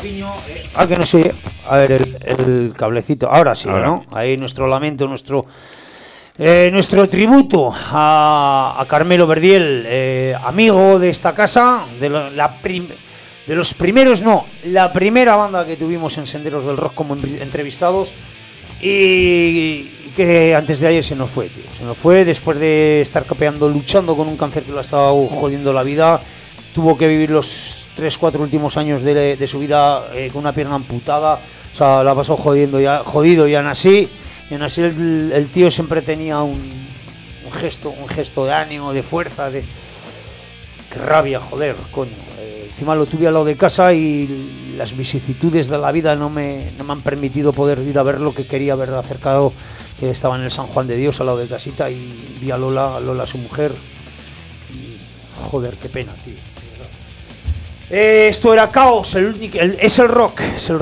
piño. Que no sé. A ver, el cablecito. Ahora sí, ahora. ¿No? Ahí nuestro lamento, nuestro tributo a Carmelo Verdiel, amigo de esta casa, de los primeros, no, la primera banda que tuvimos en Senderos del Rock como entrevistados, y que antes de ayer se nos fue, tío. Se nos fue después de estar capeando, luchando con un cáncer que lo ha estado jodiendo la vida. Tuvo que vivir los 3-4 últimos años de su vida con una pierna amputada. O sea, la pasó jodido, y aún así el tío siempre tenía un gesto de ánimo, de fuerza, de... Qué rabia, joder, coño. Encima lo tuve al lado de casa y las vicisitudes de la vida no me han permitido poder ir a ver lo que quería ver acercado, que estaba en el San Juan de Dios al lado de casita, y vi a Lola, su mujer, y joder, qué pena, tío. Esto era caos, es el rock.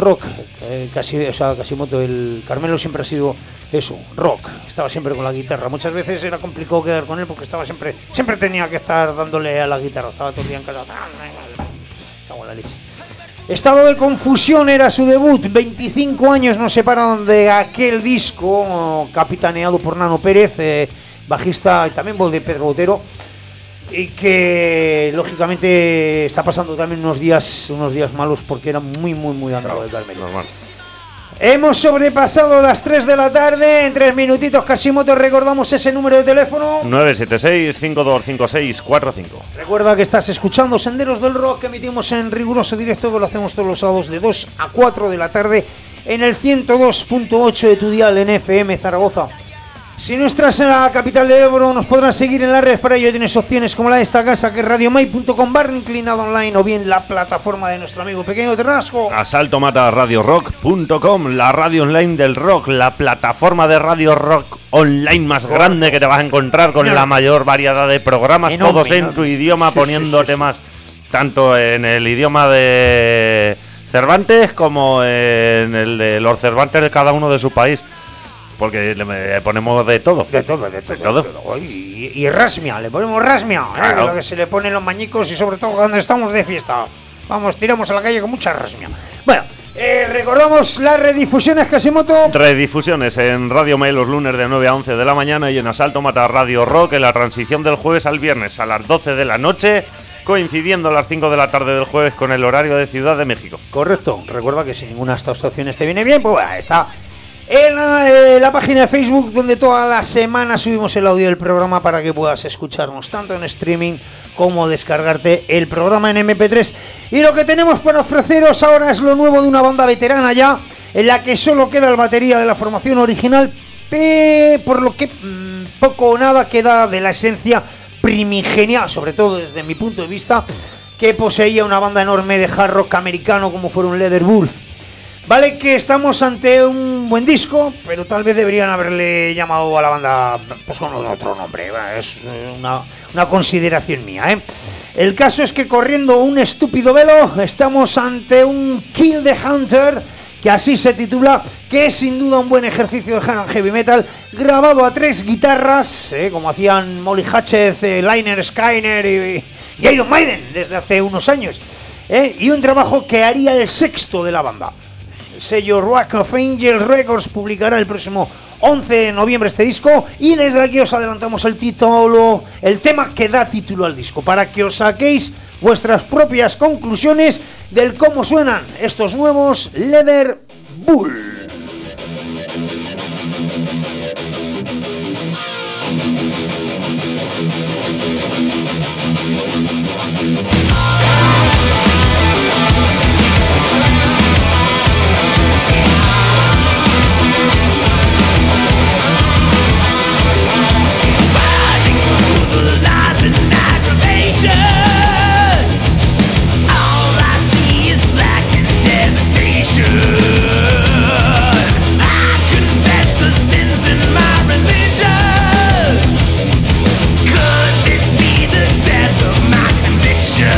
Casimoto, el Carmelo siempre ha sido eso, rock. Estaba siempre con la guitarra. Muchas veces era complicado quedar con él porque estaba siempre tenía que estar dándole a la guitarra. Estaba todo el día en casa. Cago en la leche. Estado de confusión era su debut. 25 años nos separan de aquel disco capitaneado por Nano Pérez, bajista y también voz de Pedro Botero. Y que lógicamente está pasando también unos días malos porque era muy andado de Carmelo. Normal. Hemos sobrepasado las 3 de la tarde. En 3 minutitos, Casimoto, recordamos ese número de teléfono: 976-525645. Recuerda que estás escuchando Senderos del Rock, que emitimos en riguroso directo, que lo hacemos todos los sábados de 2 a 4 de la tarde en el 102.8 de tu dial en FM Zaragoza. Si no estás en la capital de Ebro, nos podrás seguir en las redes. Para ello tienes opciones como la de esta casa, que es radiomai.com/inclinado online, o bien la plataforma de nuestro amigo Pequeño Terrasco. asaltomatarradiorock.com, la radio online del rock, la plataforma de radio rock online más grande que te vas a encontrar, con la mayor variedad de programas, todos en tu idioma, poniendo temas tanto en el idioma de Cervantes como en el de los Cervantes de cada uno de su país. Porque le ponemos de todo. De todo. Y rasmia, le ponemos rasmia. Claro. Lo que se le ponen los mañicos, y sobre todo cuando estamos de fiesta. Vamos, tiramos a la calle con mucha rasmia. Bueno, recordamos las redifusiones, Casimoto. Redifusiones en Radio Mail los lunes de 9 a 11 de la mañana y en Asalto Mata Radio Rock en la transición del jueves al viernes a las 12 de la noche, coincidiendo a las 5 de la tarde del jueves con el horario de Ciudad de México. Correcto. Recuerda que si ninguna de estas opciones te viene bien, pues bueno, está en la página de Facebook, donde toda la semana subimos el audio del programa para que puedas escucharnos tanto en streaming como descargarte el programa en MP3. Y lo que tenemos para ofreceros ahora es lo nuevo de una banda veterana ya, en la que solo queda el batería de la formación original, por lo que poco o nada queda de la esencia primigenia, sobre todo desde mi punto de vista, que poseía una banda enorme de hard rock americano como fueron Leather Wolf. Vale, que estamos ante un buen disco, pero tal vez deberían haberle llamado a la banda pues con otro nombre. Es una consideración mía, ¿eh? El caso es que, corriendo un estúpido velo, estamos ante un Kill the Hunter, que así se titula, que es sin duda un buen ejercicio de hard and heavy metal, grabado a 3 guitarras, como hacían Molly Hatchet, Liner Skyner y Iron Maiden desde hace unos años, y un trabajo que haría el sexto de la banda. El sello Rock of Angels Records publicará el próximo 11 de noviembre este disco, y desde aquí os adelantamos el tema que da título al disco, para que os saquéis vuestras propias conclusiones del cómo suenan estos nuevos Leather Wolf. Could this be the death of my conviction?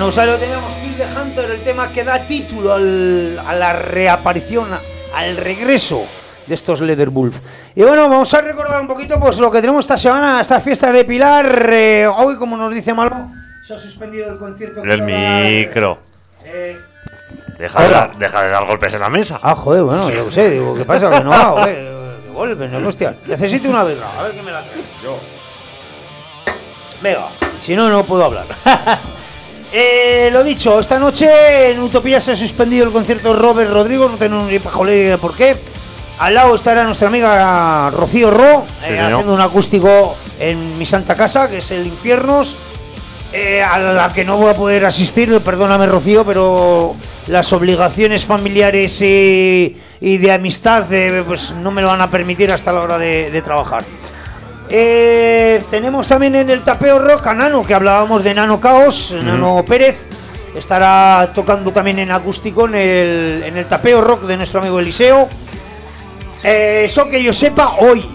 Bueno, pues ahí lo teníamos, Kill the Hunter, el tema que da título a la reaparición, al regreso de estos Leatherwolf. Y bueno, vamos a recordar un poquito pues lo que tenemos esta semana, estas fiestas de Pilar. Hoy, como nos dice Malo, se ha suspendido el concierto. El micro. Deja de dar golpes en la mesa. Joder, bueno, yo sé, digo, ¿qué pasa? Que no hago, golpes, no, hostia. Necesito una birra, a ver qué me la trae. Yo. Venga, si no, no puedo hablar. Lo dicho, esta noche en Utopía se ha suspendido el concierto de Robert Rodrigo, no tenemos ni pajolera de por qué. Al lado estará nuestra amiga Rocío Ro, haciendo un acústico en mi santa casa, que es el Infiernos, a la que no voy a poder asistir, perdóname Rocío, pero las obligaciones familiares y de amistad pues no me lo van a permitir hasta la hora de trabajar. Tenemos también en el Tapeo Rock a Nano, que hablábamos de Nano Caos, Nano Pérez. Estará tocando también en acústico en el Tapeo Rock de nuestro amigo Eliseo. Eso que yo sepa hoy.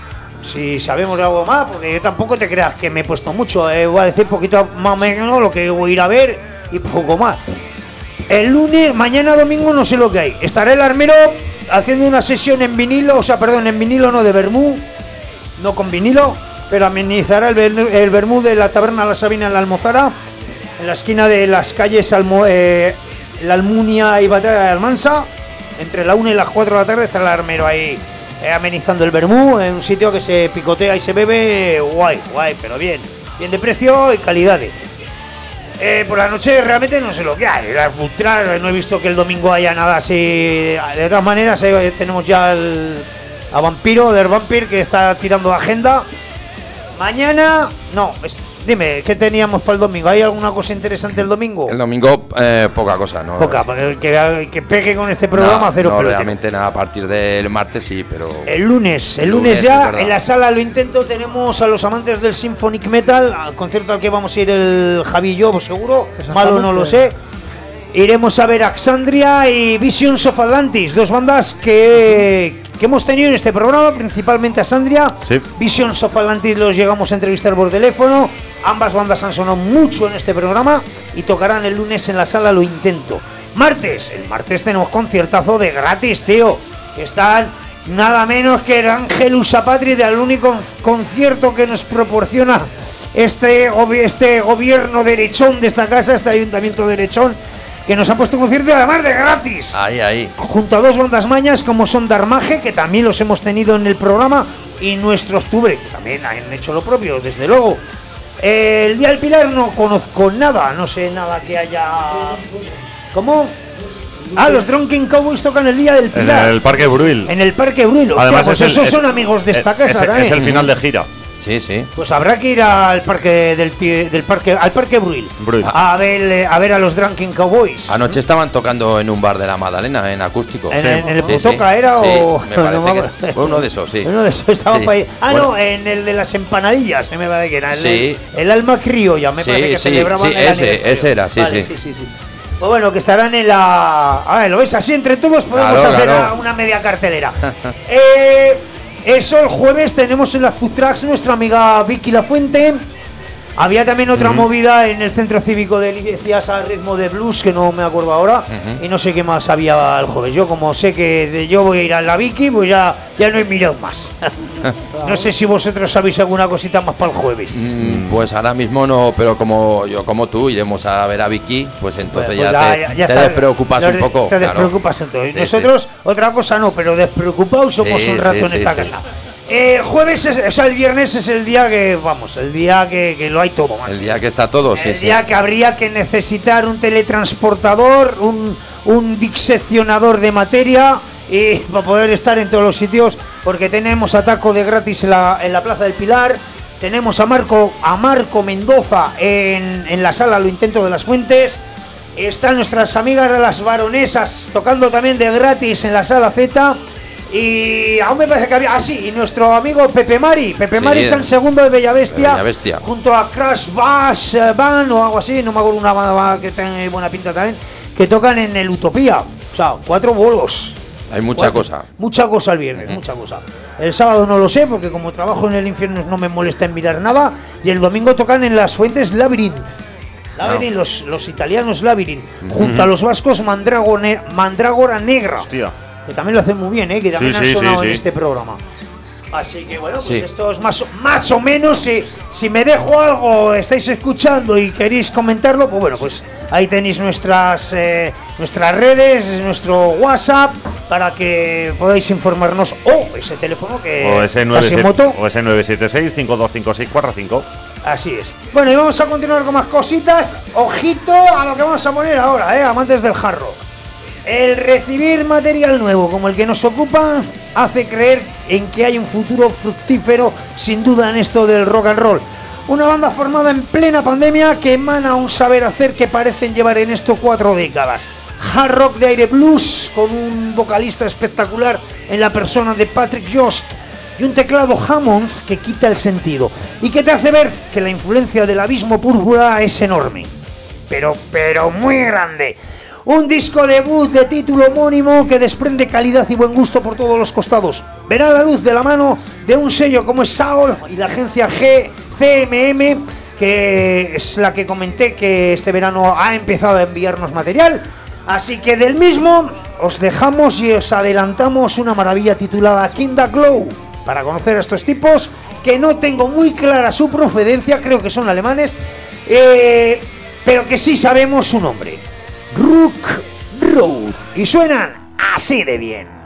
Si sabemos de algo más, porque yo tampoco te creas que me he puesto mucho. Voy a decir poquito más o menos lo que voy a ir a ver y poco más. El lunes, mañana domingo, no sé lo que hay. Estará el Armero haciendo una sesión en vinilo, en vinilo no, de vermú, no con vinilo, pero amenizará el vermú de la Taberna La Sabina en la Almozara, en la esquina de las calles La Almunia y Batalla de Almansa. Entre la 1 y las 4 de la tarde estará el Armero ahí amenizando el vermú, en un sitio que se picotea y se bebe guay, pero bien de precio y calidades. Por la noche realmente no sé lo que hay, no he visto que el domingo haya nada así. De todas maneras tenemos ya a Vampiro, del Vampir, que está tirando agenda. Mañana, no, dime, ¿qué teníamos para el domingo? ¿Hay alguna cosa interesante el domingo? El domingo, poca cosa, ¿no? Poca, que pegue con este programa, cero no, pelotero. Realmente nada, a partir del martes sí, pero... El lunes ya, en la sala Lo Intento, tenemos a los amantes del Symphonic Metal, al concierto al que vamos a ir el Javi y yo, pues seguro, Malo no lo sé. Iremos a ver Axandria y Visions of Atlantis, dos bandas que hemos tenido en este programa, principalmente Axandria. Sí. Visions of Atlantis los llegamos a entrevistar por teléfono. Ambas bandas han sonado mucho en este programa y tocarán el lunes en la sala Lo Intento. El martes tenemos conciertazo de gratis, tío. Que están nada menos que el Angelus Apatri, del único concierto que nos proporciona este gobierno derechón de esta casa, este ayuntamiento derechón, que nos ha puesto un concierto además de gratis. Ahí. Junto a dos bandas mañas como son Darmaje, que también los hemos tenido en el programa, y Nuestro Octubre, que también han hecho lo propio, desde luego. El Día del Pilar no conozco nada, no sé nada que haya... ¿Cómo? Los Drunken Cowboys tocan el Día del Pilar. En el Parque Bruil. En el Parque Bruil. Además, pues esos son amigos de esta casa también. Es el final de gira. Sí. Pues habrá que ir al parque al Parque Bruil. A ver a los Drunken Cowboys. Anoche estaban tocando en un bar de la Magdalena, en acústico. ¿En el Putoca era o...? Me parece que fue uno de esos, sí. Uno de esos estaba para ahí. No, en el de las empanadillas, se me va de que era. El Alma Criolla, me parece que celebraban el aniversario. Ese era, sí. Pues bueno, que estarán en la... A ver, ¿lo ves? Así entre todos podemos hacer una media cartelera. Eso, el jueves tenemos en las food trucks nuestra amiga Vicky Lafuente. Había también otra movida en el Centro Cívico de Delicias al ritmo de blues, que no me acuerdo ahora, y no sé qué más había el jueves. Yo como sé que yo voy a ir a la Vicky, pues ya no he mirado más. No sé si vosotros sabéis alguna cosita más para el jueves. Pues ahora mismo no, pero como tú iremos a ver a Vicky, pues entonces pues ya te despreocupas un poco. Te despreocupas entonces. Nosotros otra cosa no, pero despreocupados somos un rato en esta casa. Jueves, el viernes es el día que, que lo hay todo. El día que está todo, El día que habría que necesitar un teletransportador, un diseccionador de materia, y para poder estar en todos los sitios, porque tenemos ataco de gratis en la Plaza del Pilar. Tenemos a Marco Mendoza en la sala Lo Intento de las Fuentes. Están nuestras amigas de las Baronesas tocando también de gratis en la sala Z. Y aún me parece que había... y nuestro amigo Pepe Mari San Segundo de Bellavestia, junto a Crash Bash Band o algo así, no me acuerdo, una banda que tiene buena pinta también, que tocan en el Utopía. O sea, 4 bolos. Hay mucha cosa. Mucha cosa el viernes, mucha cosa. El sábado no lo sé, porque como trabajo en el infierno no me molesta en mirar nada. Y el domingo tocan en las Fuentes Labyrinth. Labyrinth, los italianos Labyrinth, junto a los vascos Mandrágora Negra. Hostia. Que también lo hacen muy bien, que también han sonado en este programa. Así que bueno, pues esto es más o menos. Si me dejo algo, estáis escuchando y queréis comentarlo, pues bueno, pues ahí tenéis nuestras redes, nuestro WhatsApp, para que podáis informarnos, o ese teléfono que o ese 976-525645. Así es. Bueno, y vamos a continuar con más cositas. Ojito a lo que vamos a poner ahora, amantes del hard rock. El recibir material nuevo como el que nos ocupa hace creer en que hay un futuro fructífero, sin duda, en esto del rock and roll. Una banda formada en plena pandemia que emana un saber hacer que parecen llevar en esto 4 décadas. Hard rock de aire blues, con un vocalista espectacular en la persona de Patrick Jost y un teclado Hammond que quita el sentido y que te hace ver que la influencia del Abismo Púrpura es enorme, pero muy grande. Un disco debut de título homónimo que desprende calidad y buen gusto por todos los costados. Verá la luz de la mano de un sello como es Saul y la agencia CMM, que es la que comenté que este verano ha empezado a enviarnos material. Así que del mismo os dejamos y os adelantamos una maravilla titulada Kinda Glow, para conocer a estos tipos, que no tengo muy clara su procedencia, creo que son alemanes, pero que sí sabemos su nombre. Rook Road, y suenan así de bien.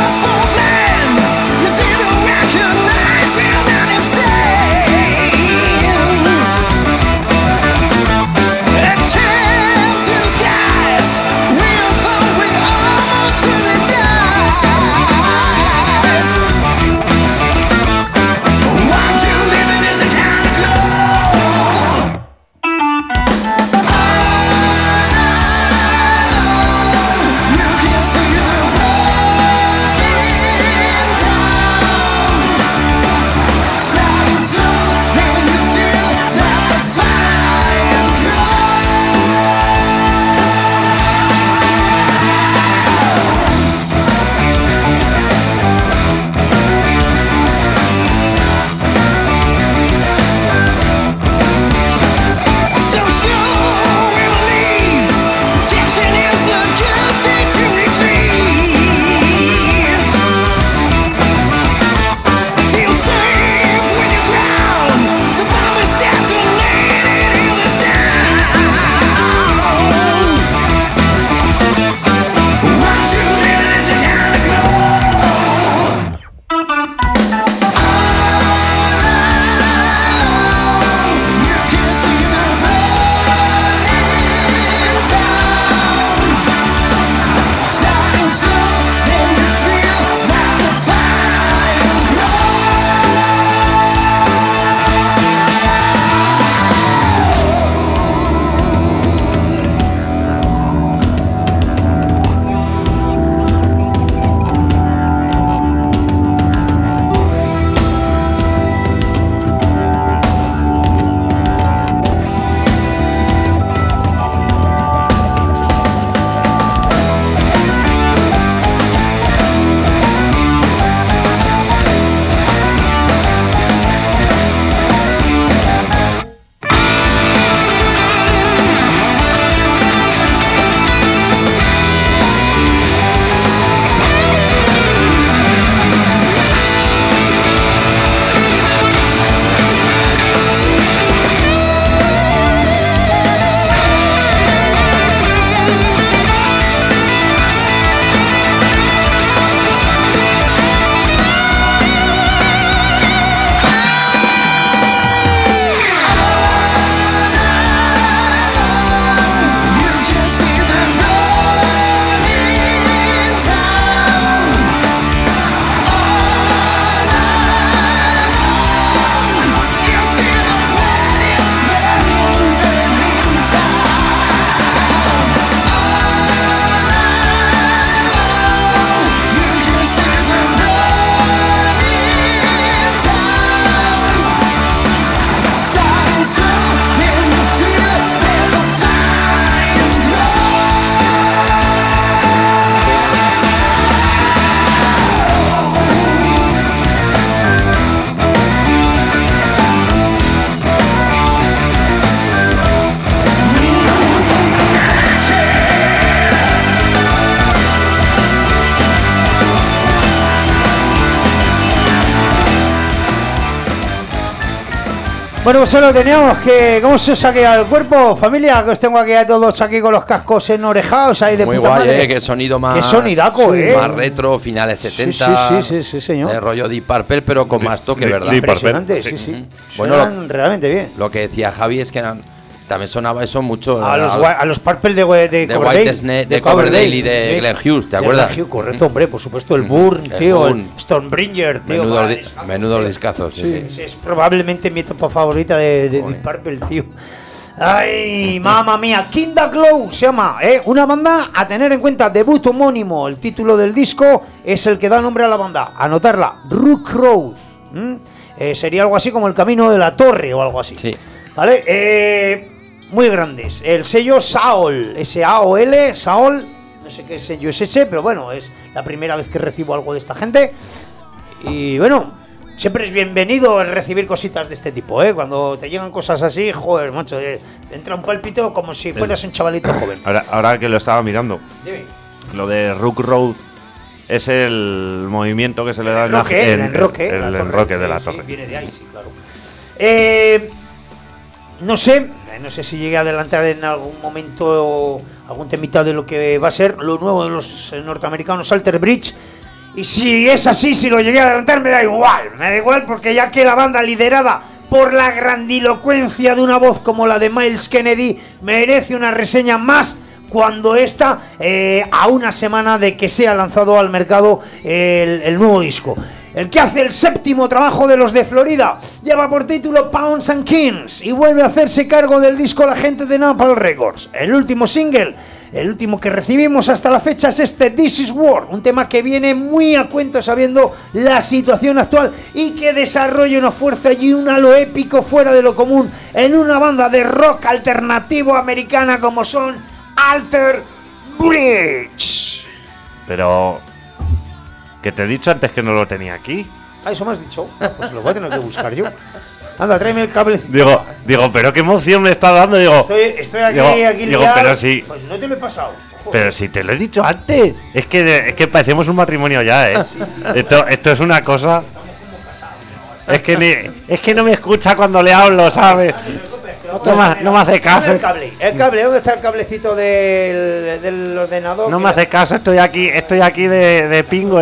Recognize me, and then you say Bueno, pues lo teníamos que... ¿Cómo se os ha quedado el cuerpo, familia? Que os tengo aquí a todos aquí con los cascos enorejados ahí de Muy puta guay, madre. qué sonido más... Qué sonidaco, Más retro, finales 70. Sí, señor. De rollo Deep Purple, pero con más toque, ¿verdad? Deep Purple. Impresionante, Sí. sí. Bueno, Suenan realmente bien. Lo que decía Javi es que también sonaba eso mucho A los Purple de de White Snake, de Coverdale y de Glenn Hughes, ¿te acuerdas? Glenn Hughes, correcto, hombre, por supuesto, el Burn, El tío, Burn. el Stormbringer, tío. Menudos discazos, sí. Es probablemente mi etapa favorita de Deep Purple, tío. Ay, mamma mía, King the Glow se llama, una banda a tener en cuenta, debut homónimo, el título del disco es el que da nombre a la banda, anotarla, Rook Road, sería algo así como el camino de la torre o algo así, Sí. ¿vale? Muy grandes, el sello Saol, S-A-O-L, Saol, no sé qué sello es ese, pero bueno, es la primera vez que recibo algo de esta gente, y bueno... Siempre es bienvenido el recibir cositas de este tipo, ¿eh? Cuando te llegan cosas así, joder, macho, te entra un pálpito como si fueras un chavalito joven. Ahora que lo estaba mirando, Dime. lo de Rook Road es el movimiento que se le da El enroque de la torre. Sí, viene de ahí, sí, claro. No sé si llegué a adelantar en algún momento algún temita de lo que va a ser lo nuevo de los norteamericanos Alter Bridge. Y si es así, si lo llegué a adelantar, me da igual porque ya que la banda liderada por la grandilocuencia de una voz como la de Miles Kennedy merece una reseña más cuando está a una semana de que sea lanzado al mercado el nuevo disco. El que hace el séptimo trabajo de los de Florida lleva por título Pounds and Kings y vuelve a hacerse cargo del disco la gente de Napalm Records. El último single, el último que recibimos hasta la fecha es este This Is War, un tema que viene muy a cuento sabiendo la situación actual y que desarrolla una fuerza y un halo épico fuera de lo común en una banda de rock alternativo americana como son Alter Bridge. Pero... que te he dicho antes que no lo tenía aquí. Ah, eso me has dicho. Pues lo voy a tener que buscar yo. Anda, tráeme el cable. Digo, pero qué emoción me está dando. Digo, Estoy aquí, digo, liado. pero sí. Pues no te lo he pasado. Joder. Pero si te lo he dicho antes. Es que parecemos un matrimonio ya, ¿eh? Esto es una cosa. Es que no me escucha cuando le hablo, ¿sabes? No me hace caso. El cable, ¿dónde está el cablecito del ordenador? No me hace caso, estoy aquí de pingo,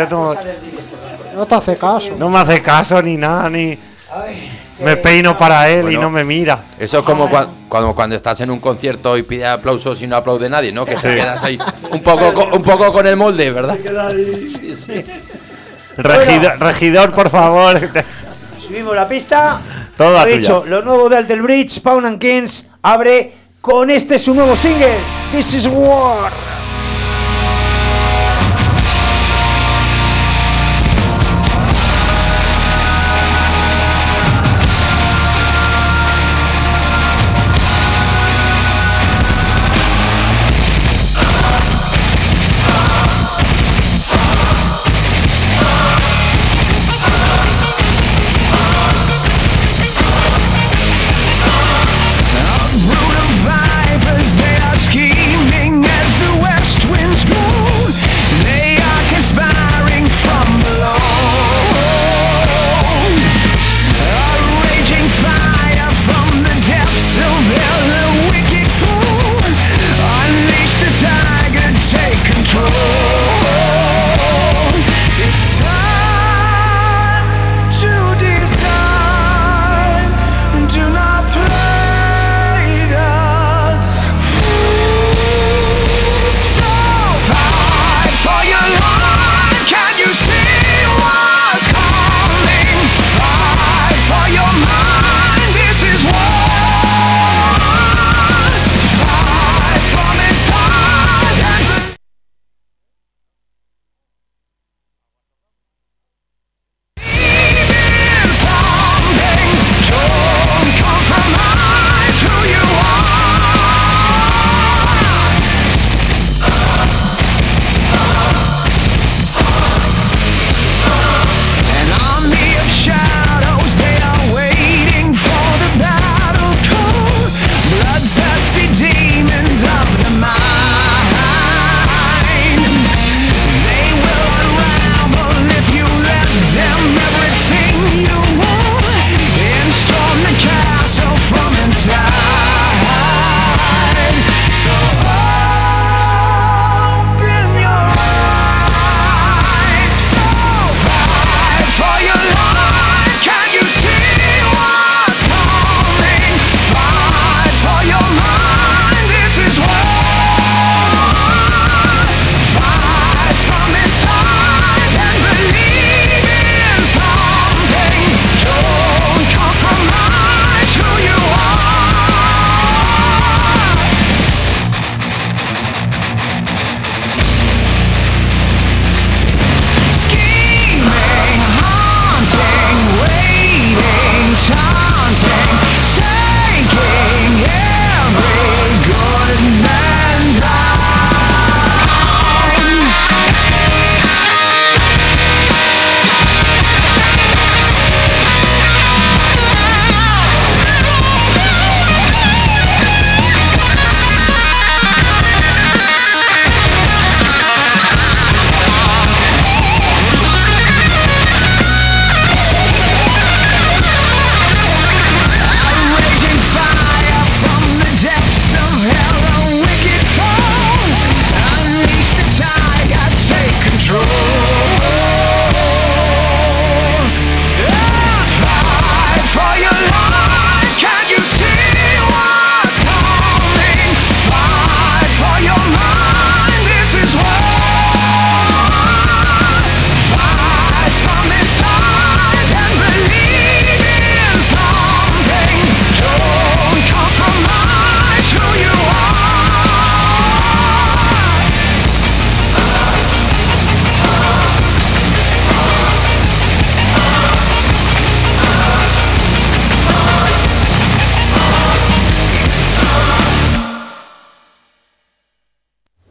No te hace caso. no me hace caso ni nada, ni Ay, me peino para él bueno. y no me mira. Eso es como cuando estás en un concierto y pides aplausos y no aplaude nadie, ¿no? Que te quedas ahí un poco con el molde, ¿verdad? Sí. Regidor, por favor. subimos la pista. Toda Lo tuya. dicho, lo nuevo de Alter Bridge, Pound and Kings, abre con su nuevo single, This Is War. Vipers, they are scheming as the way.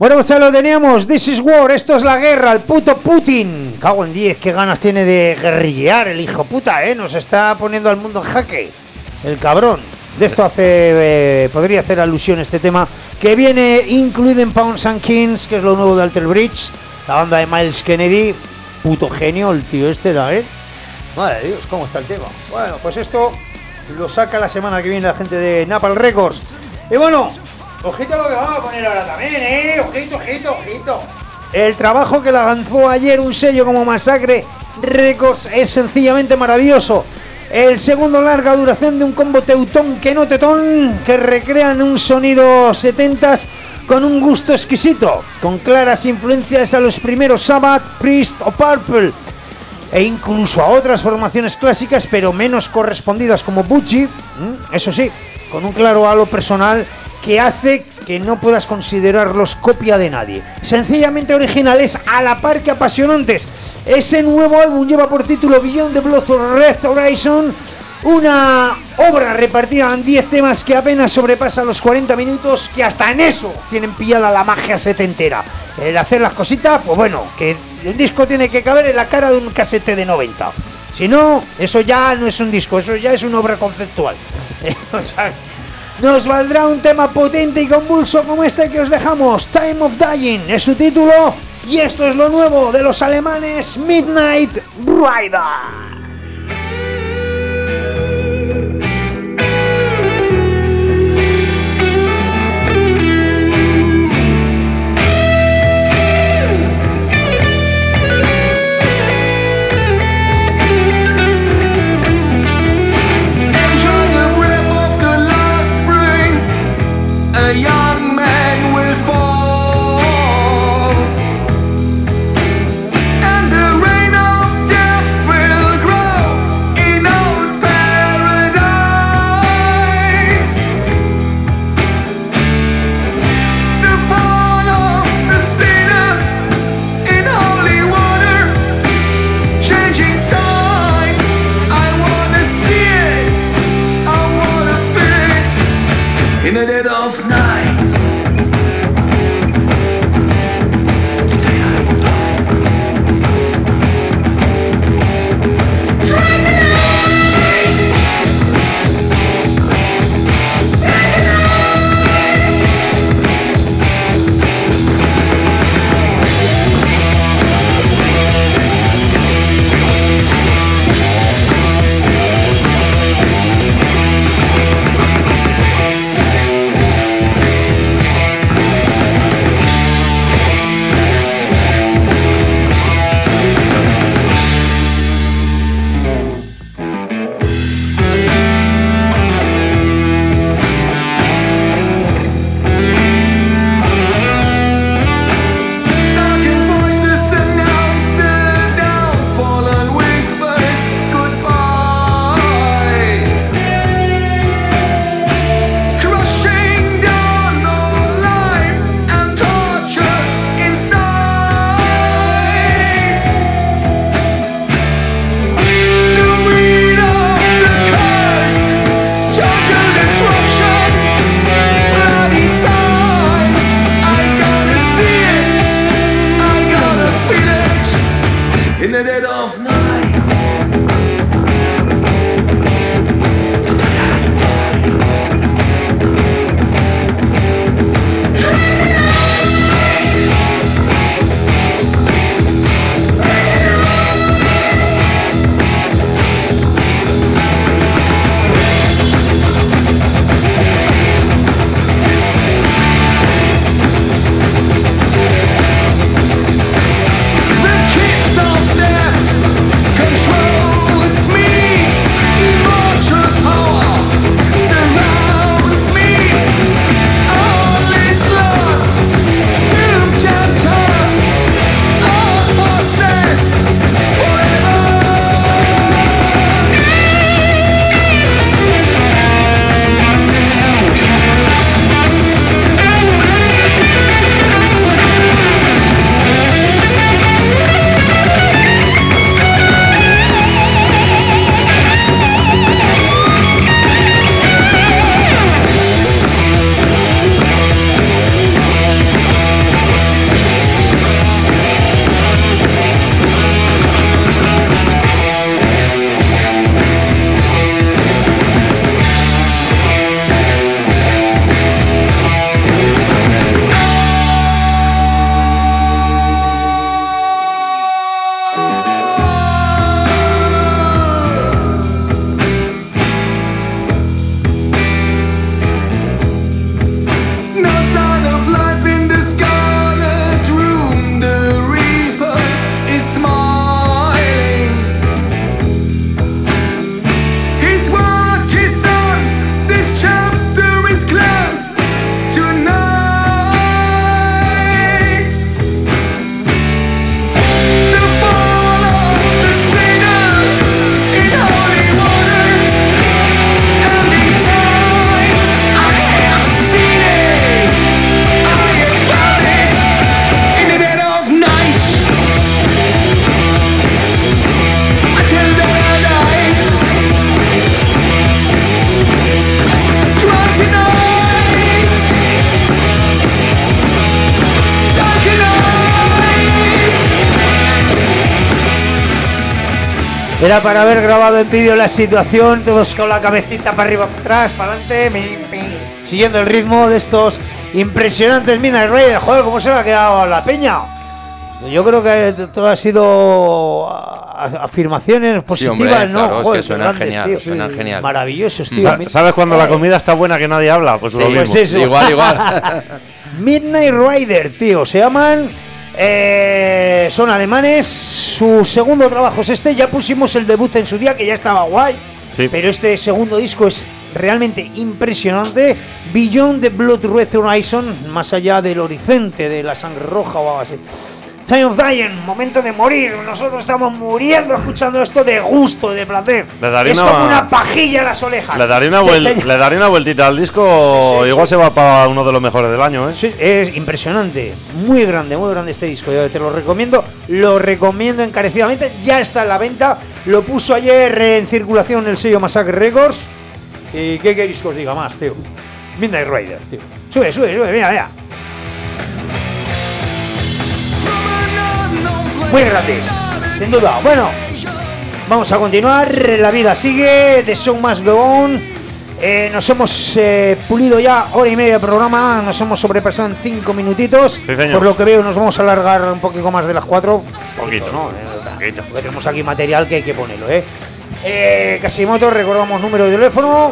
Bueno, pues ya lo teníamos. This is war, esto es la guerra. El puto Putin. Cago en 10, qué ganas tiene de guerrillear el hijo puta, Nos está poniendo al mundo en jaque. El cabrón. De esto podría hacer alusión este tema, que viene incluido en Pounds and Kings, que es lo nuevo de Alter Bridge, la banda de Miles Kennedy. Puto genio el tío este, David. Madre de Dios, cómo está el tema. Bueno, pues esto lo saca la semana que viene la gente de Napalm Records. Y bueno, ojito a lo que vamos a poner ahora también, ojito. El trabajo que lanzó ayer un sello como Massacre Records es sencillamente maravilloso. El segundo larga duración de un combo teutón que no tetón, que recrean un sonido 70s con un gusto exquisito, con claras influencias a los primeros Sabbath, Priest o Purple, e incluso a otras formaciones clásicas pero menos correspondidas como Butchie, eso sí, con un claro halo personal que hace que no puedas considerarlos copia de nadie. Sencillamente originales a la par que apasionantes. Ese nuevo álbum lleva por título Beyond the Blood Restoration, una obra repartida en 10 temas que apenas sobrepasa los 40 minutos, que hasta en eso tienen pillada la magia setentera. El hacer las cositas, pues bueno, que el disco tiene que caber en la cara de un casete de 90. Si no, eso ya no es un disco, eso ya es una obra conceptual. O sea, nos valdrá un tema potente y convulso como este que os dejamos, Time of Dying, es su título, y esto es lo nuevo de los alemanes Midnight Rider. A young man will fall, and the rain of death will grow in old paradise. The fall of the sinner in holy water, changing times. I wanna see it, I wanna feel it in the dead of night. The kiss of death Era para haber grabado en vídeo la situación, todos con la cabecita para arriba, para atrás, para adelante, siguiendo el ritmo de estos impresionantes Midnight Raiders. Joder, cómo se le ha quedado la peña. Yo creo que todo ha sido afirmaciones positivas, sí, hombre, ¿no? Claro, joder, es que suenan grandes, genial, tío, suenan genial. Maravillosos, tío. ¿Sabes cuando la comida está buena que nadie habla? Pues Sí, lo mismo. pues eso. Igual. Midnight Rider, tío, se llaman. Son alemanes. Su segundo trabajo es este. Ya pusimos el debut en su día, que ya estaba guay. Sí. Pero este segundo disco es realmente impresionante. Beyond the Blood Red Horizon, más allá del horizonte de la sangre roja o algo así. Time of Dying, momento de morir. Nosotros estamos muriendo escuchando esto de gusto, de placer. Es como una pajilla en las orejas. Le daré una vueltita al disco. Sí, igual se va para uno de los mejores del año, ¿eh? Sí, es impresionante, muy grande este disco. Yo te lo recomiendo encarecidamente. Ya está en la venta. Lo puso ayer en circulación el sello Massacre Records. ¿Y qué queréis que os diga más, tío? Midnight Rider, tío. Sube, mira. Muy grandes, sin duda. Bueno, vamos a continuar. La vida sigue. The show must go on. Nos hemos pulido ya hora y media de programa. Nos hemos sobrepasado en 5 minutitos. Sí, señor. Por lo que veo, nos vamos a alargar un poquito más de las 4. Poquito, ¿no? Porque tenemos aquí material que hay que ponerlo, Casimoto, recordamos número de teléfono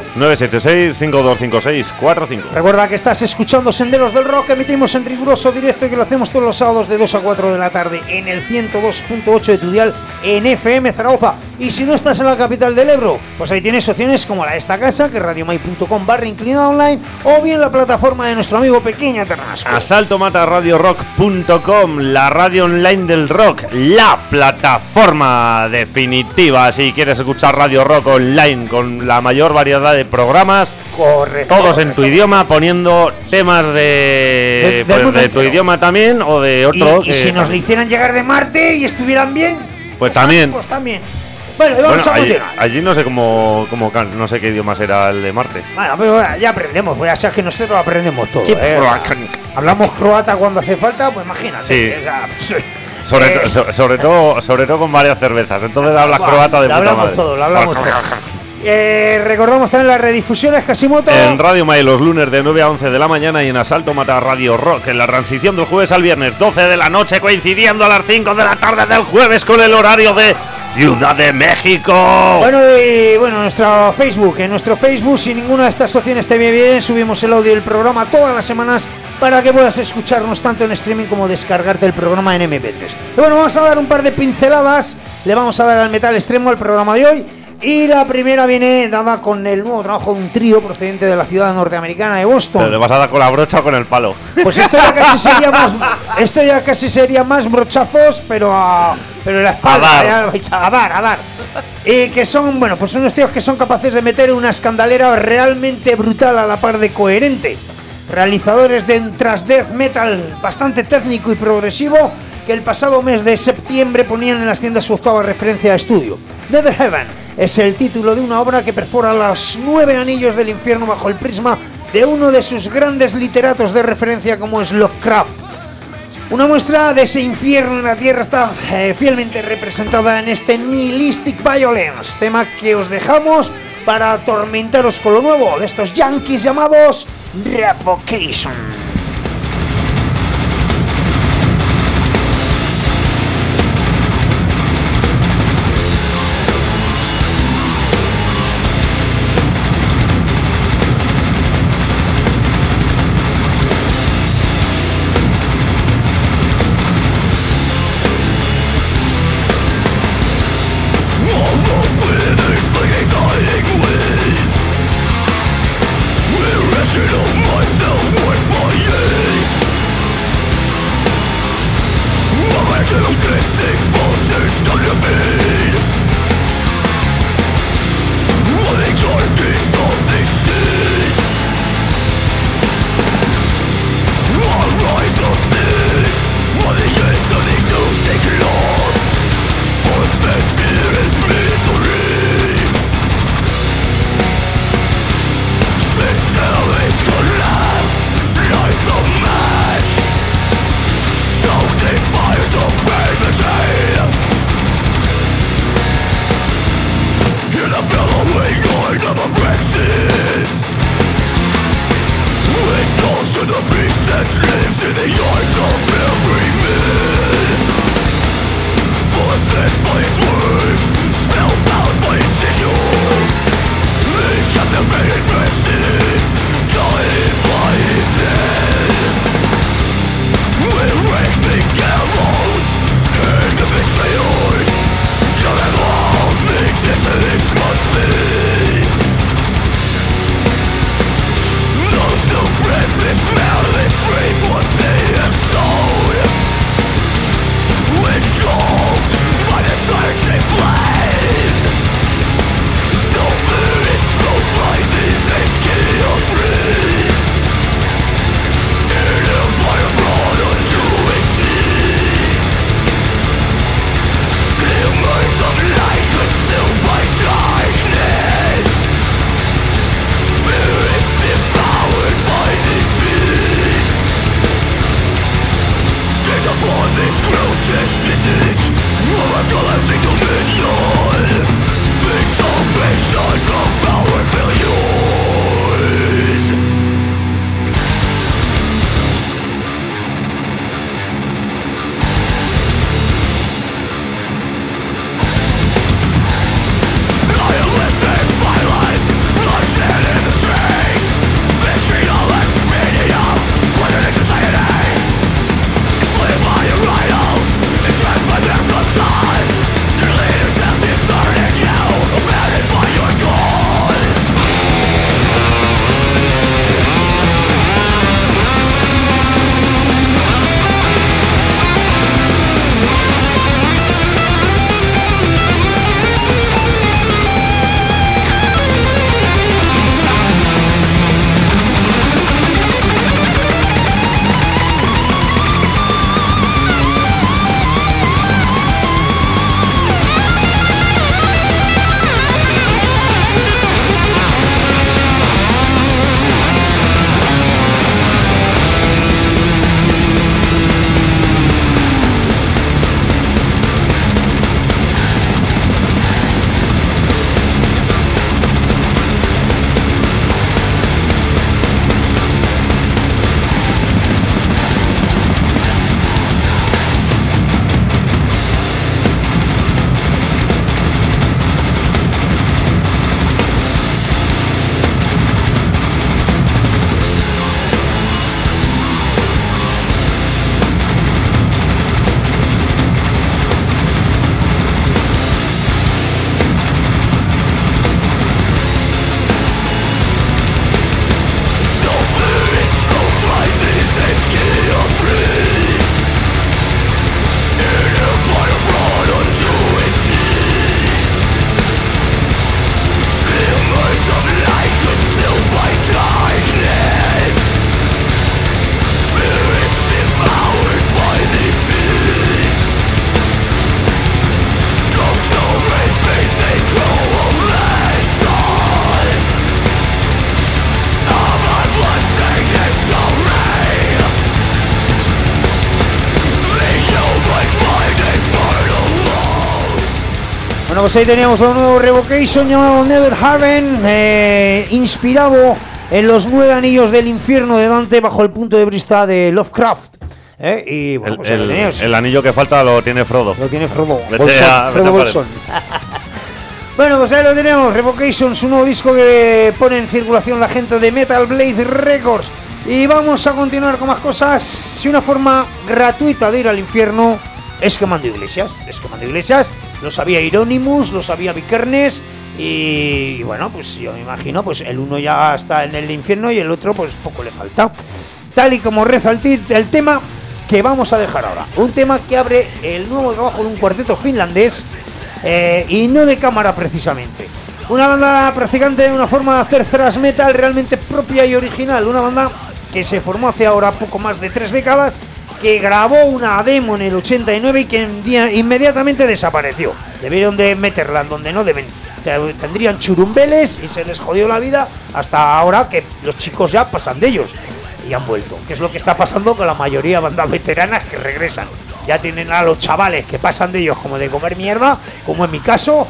976-5256-45. Recuerda que estás escuchando Senderos del Rock, que emitimos en riguroso directo y que lo hacemos todos los sábados de 2 a 4 de la tarde en el 102.8 de tu dial en FM Zaragoza. Y si no estás en la capital del Ebro, pues ahí tienes opciones como la de esta casa, que es radiomai.com/inclinada online, o bien la plataforma de nuestro amigo Pequeña Ternasco. Asaltomatarradiorock.com, la radio online del rock, la plataforma definitiva. Si quieres escuchar Radio Rock online con la mayor variedad de programas, Correcto. todos en tu idioma, poniendo temas de tu idioma también o de otro. Y si nos le hicieran llegar de Marte y estuvieran bien, pues también. Pues también. Bueno, vamos a continuar. Allí no sé no sé qué idioma será el de Marte. Bueno, pero ya aprendemos, pues ya sabes que nosotros aprendemos todo. Hablamos croata cuando hace falta, pues imagínate. Sí. O sea, Sobre todo con varias cervezas. Entonces hablas croata de puta madre. Lo hablamos todo. Recordamos también las redifusiones, Casimoto. En Radio Mai los lunes de 9 a 11 de la mañana y en Asalto Mata Radio Rock en la transición del jueves al viernes 12 de la noche, coincidiendo a las 5 de la tarde del jueves con el horario de Ciudad de México. Bueno, nuestro Facebook, en nuestro Facebook, si ninguna de estas opciones te viene bien, subimos el audio del programa todas las semanas para que puedas escucharnos tanto en streaming como descargarte el programa en MP3. Y bueno, vamos a dar un par de pinceladas, le vamos a dar al metal extremo al programa de hoy. Y la primera viene dada con el nuevo trabajo de un trío procedente de la ciudad norteamericana de Boston. ¿Pero le vas a dar con la brocha o con el palo? Pues esto ya casi sería más brochazos, pero en la espalda. A dar. Y que son, bueno, pues unos tíos que son capaces de meter una escandalera realmente brutal a la par de coherente. Realizadores de thrash death metal bastante técnico y progresivo, que el pasado mes de septiembre ponían en las tiendas su octava referencia a estudio. Nether Heaven es el título de una obra que perfora los 9 anillos del infierno bajo el prisma de uno de sus grandes literatos de referencia como es Lovecraft. Una muestra de ese infierno en la tierra está fielmente representada en este Nihilistic Violence, tema que os dejamos para atormentaros con lo nuevo de estos yankees llamados Revocation. Irrational minds now warped by Bueno, pues ahí teníamos un nuevo Revocation llamado Netherhaven, inspirado en los 9 anillos del infierno de Dante bajo el punto de vista de Lovecraft. Y bueno, pues el anillo que falta lo tiene Frodo. Lo tiene Frodo. Frodo Bolson. Bueno, pues ahí lo tenemos, Revocation, su nuevo disco que pone en circulación la gente de Metal Blade Records. Y vamos a continuar con más cosas. Si una forma gratuita de ir al infierno es quemando iglesias. Lo sabía Hieronymus, lo sabía Vikernes. Y bueno, pues yo me imagino, pues el uno ya está en el infierno y el otro pues poco le falta. Tal y como reza el tema que vamos a dejar ahora. Un tema que abre el nuevo trabajo de un cuarteto finlandés, y no de cámara precisamente. Una banda practicante de una forma de hacer thrash metal realmente propia y original. Una banda que se formó hace ahora poco más de 3 décadas, que grabó una demo en el 89 y que inmediatamente desapareció. Debieron de meterla en donde no deben. Tendrían churumbeles y se les jodió la vida hasta ahora que los chicos ya pasan de ellos y han vuelto. Que es lo que está pasando con la mayoría de bandas veteranas que regresan. Ya tienen a los chavales que pasan de ellos como de comer mierda, como en mi caso.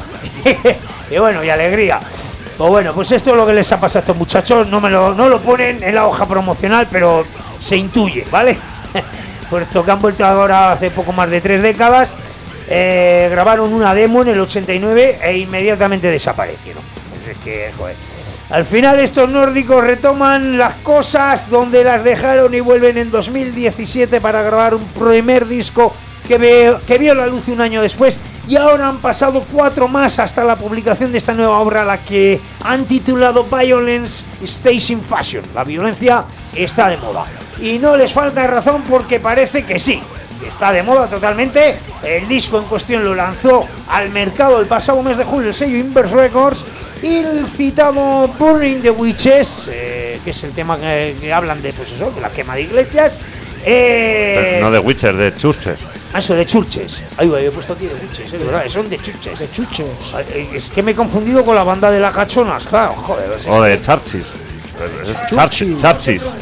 Y bueno, y alegría. Pues bueno, pues esto es lo que les ha pasado a estos muchachos. No lo ponen en la hoja promocional, pero se intuye, ¿vale? Por esto que han vuelto ahora hace poco más de 3 décadas. grabaron una demo en el 89 e inmediatamente desaparecieron. Es que, joder. Al final estos nórdicos retoman las cosas donde las dejaron y vuelven en 2017 para grabar un primer disco que vio la luz un año después, y ahora han pasado 4 más hasta la publicación de esta nueva obra, la que han titulado Violence Stays in Fashion. La violencia está de moda. Y no les falta razón, porque parece que sí, está de moda totalmente. El disco en cuestión lo lanzó al mercado el pasado mes de julio el sello Inverse Records, y el citado Burning the Witches, que es el tema que hablan de, pues eso, de la quema de iglesias. No de Witcher, de churches. Eso, de churches. Ahí he puesto aquí de churches, de verdad, son de churches. De chuches. Es que me he confundido con la banda de las cachonas, claro, joder. O de charchis. Charchis. Charchis,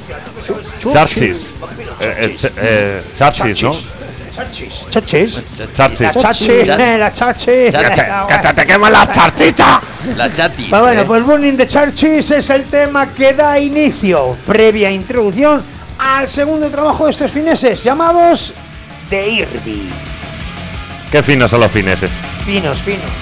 ¿no? Chachis. Charchis. La chachis. ¡Que te quema la charchicha! La chatis. Bueno, pues Burning the Churches es el tema que da inicio, previa introducción, al segundo trabajo de estos fineses, llamados The Irby. Qué finos son los fineses. Finos.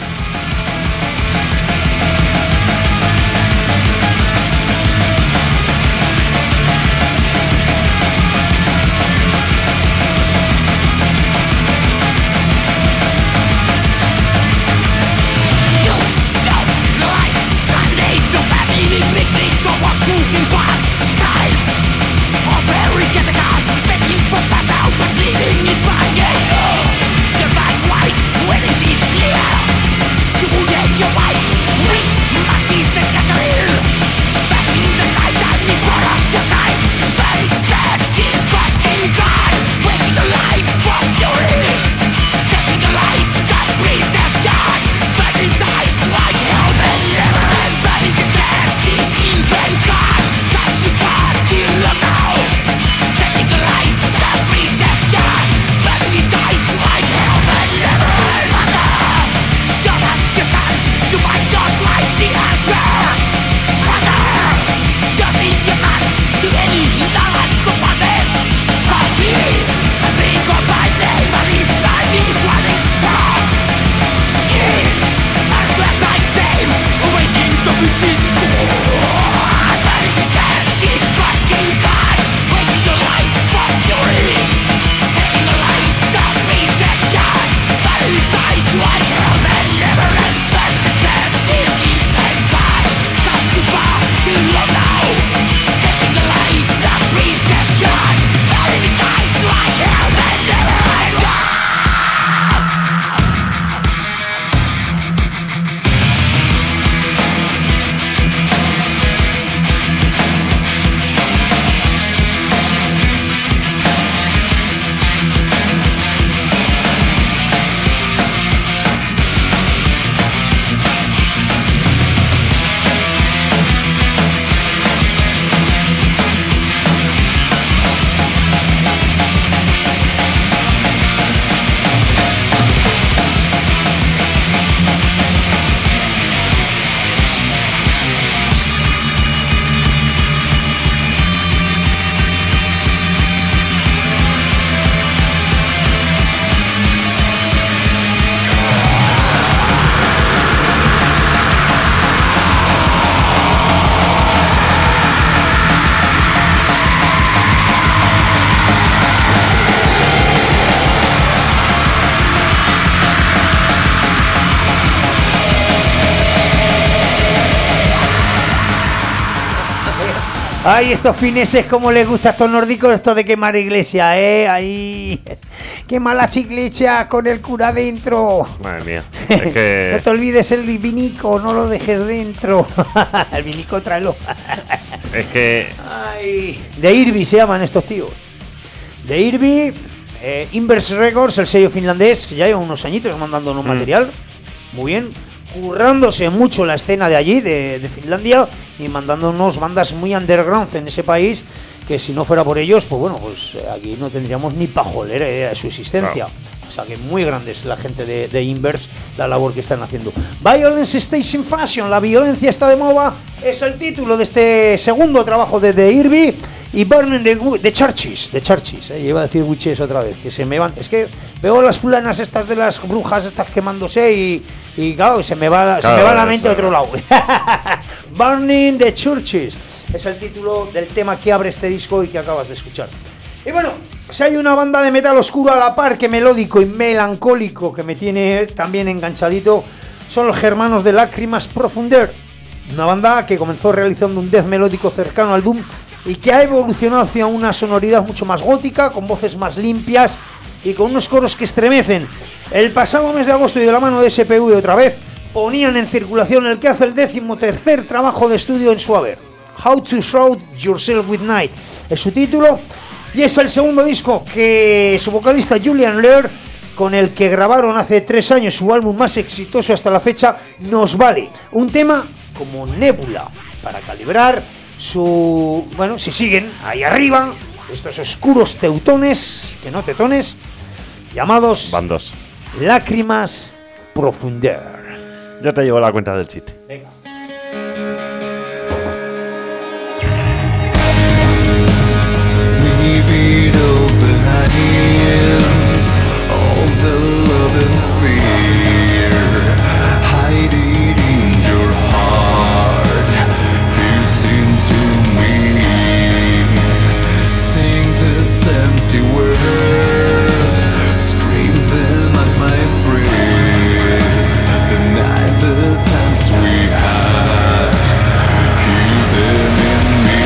Ay, estos fineses, como les gusta a estos nórdicos esto de quemar iglesia, ahí. Quema las iglesias con el cura dentro. Madre mía. Es que... No te olvides el vinico, no lo dejes dentro. El vinico tráelo. Es que... Ay, The Irby se llaman estos tíos. The Irby, Inverse Records, el sello finlandés, que ya lleva unos añitos mandándonos material. Muy bien. Currándose mucho la escena de allí, de Finlandia, y mandándonos bandas muy underground en ese país, que si no fuera por ellos, pues bueno, pues aquí no tendríamos ni pajolera idea de su existencia. Claro. O sea que muy grande es la gente de Inverse, la labor que están haciendo. Violence Stays in Fashion, la violencia está de moda, es el título de este segundo trabajo de The Irby, y Burning the Churches, iba a decir witches otra vez, que se me van, es que veo las fulanas estas de las brujas estas quemándose y claro, se me va la mente a otro lado. Burning the Churches es el título del tema que abre este disco y que acabas de escuchar. Y bueno, si hay una banda de metal oscuro a la par que melódico y melancólico que me tiene también enganchadito, son los germanos de Lacrimas Profunder, una banda que comenzó realizando un death melódico cercano al doom y que ha evolucionado hacia una sonoridad mucho más gótica, con voces más limpias y con unos coros que estremecen. El pasado mes de agosto y de la mano de SPV otra vez, ponían en circulación el que hace el 13º trabajo de estudio en su haber, How to Shroud Yourself with Night, es su título, y es el segundo disco que su vocalista Julian Lehr, con el que grabaron hace 3 años su álbum más exitoso hasta la fecha, Nos Vale, un tema como Nebula, para calibrar su... bueno, si siguen ahí arriba, estos oscuros teutones, que no tetones, llamados Bandos. Lágrimas Profunder. Yo te llevo la cuenta del chiste. Venga. Leave it all behind, all the love and fear, hide it in your heart, pierce into me, sing this empty word, scream them at my breast, deny the times we had, hear them in me.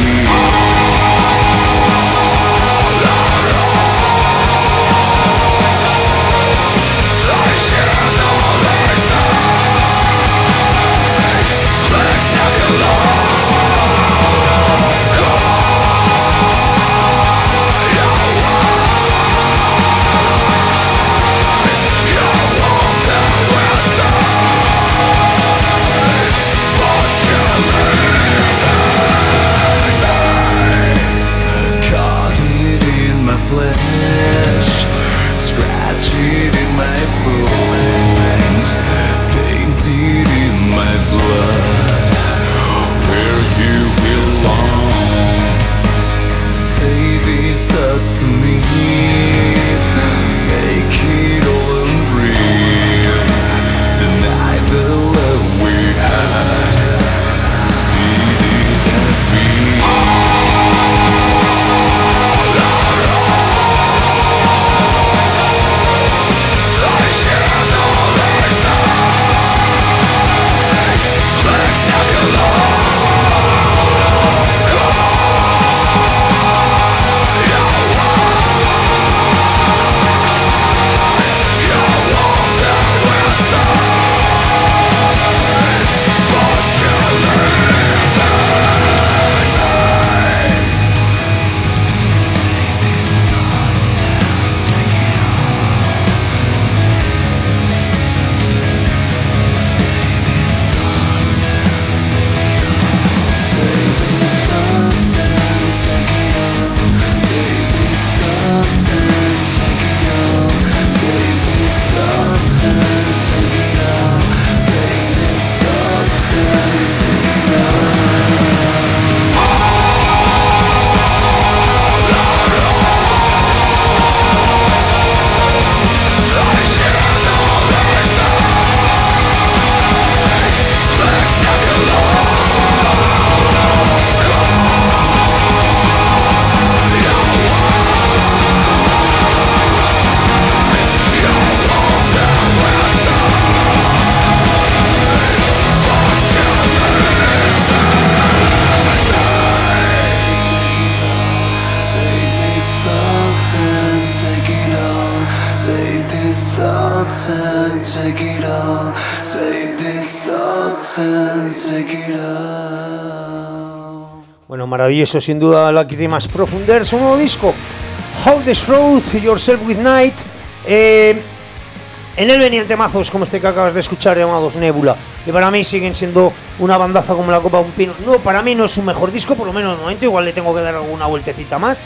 Flesh, scratch it in my bones, paint it in my blood, where you belong. Say these thoughts to me, make it all unreal, deny the love we had, speed it at me. Bueno, maravilloso sin duda, Lágrimas Profunder, su nuevo disco, How to Shroud Yourself with Night. En él venían temazos como este que acabas de escuchar, llamados Nebula, y para mí siguen siendo una bandaza como la copa de un pino. No, para mí no es su mejor disco, por lo menos de momento, igual le tengo que dar alguna vueltecita más,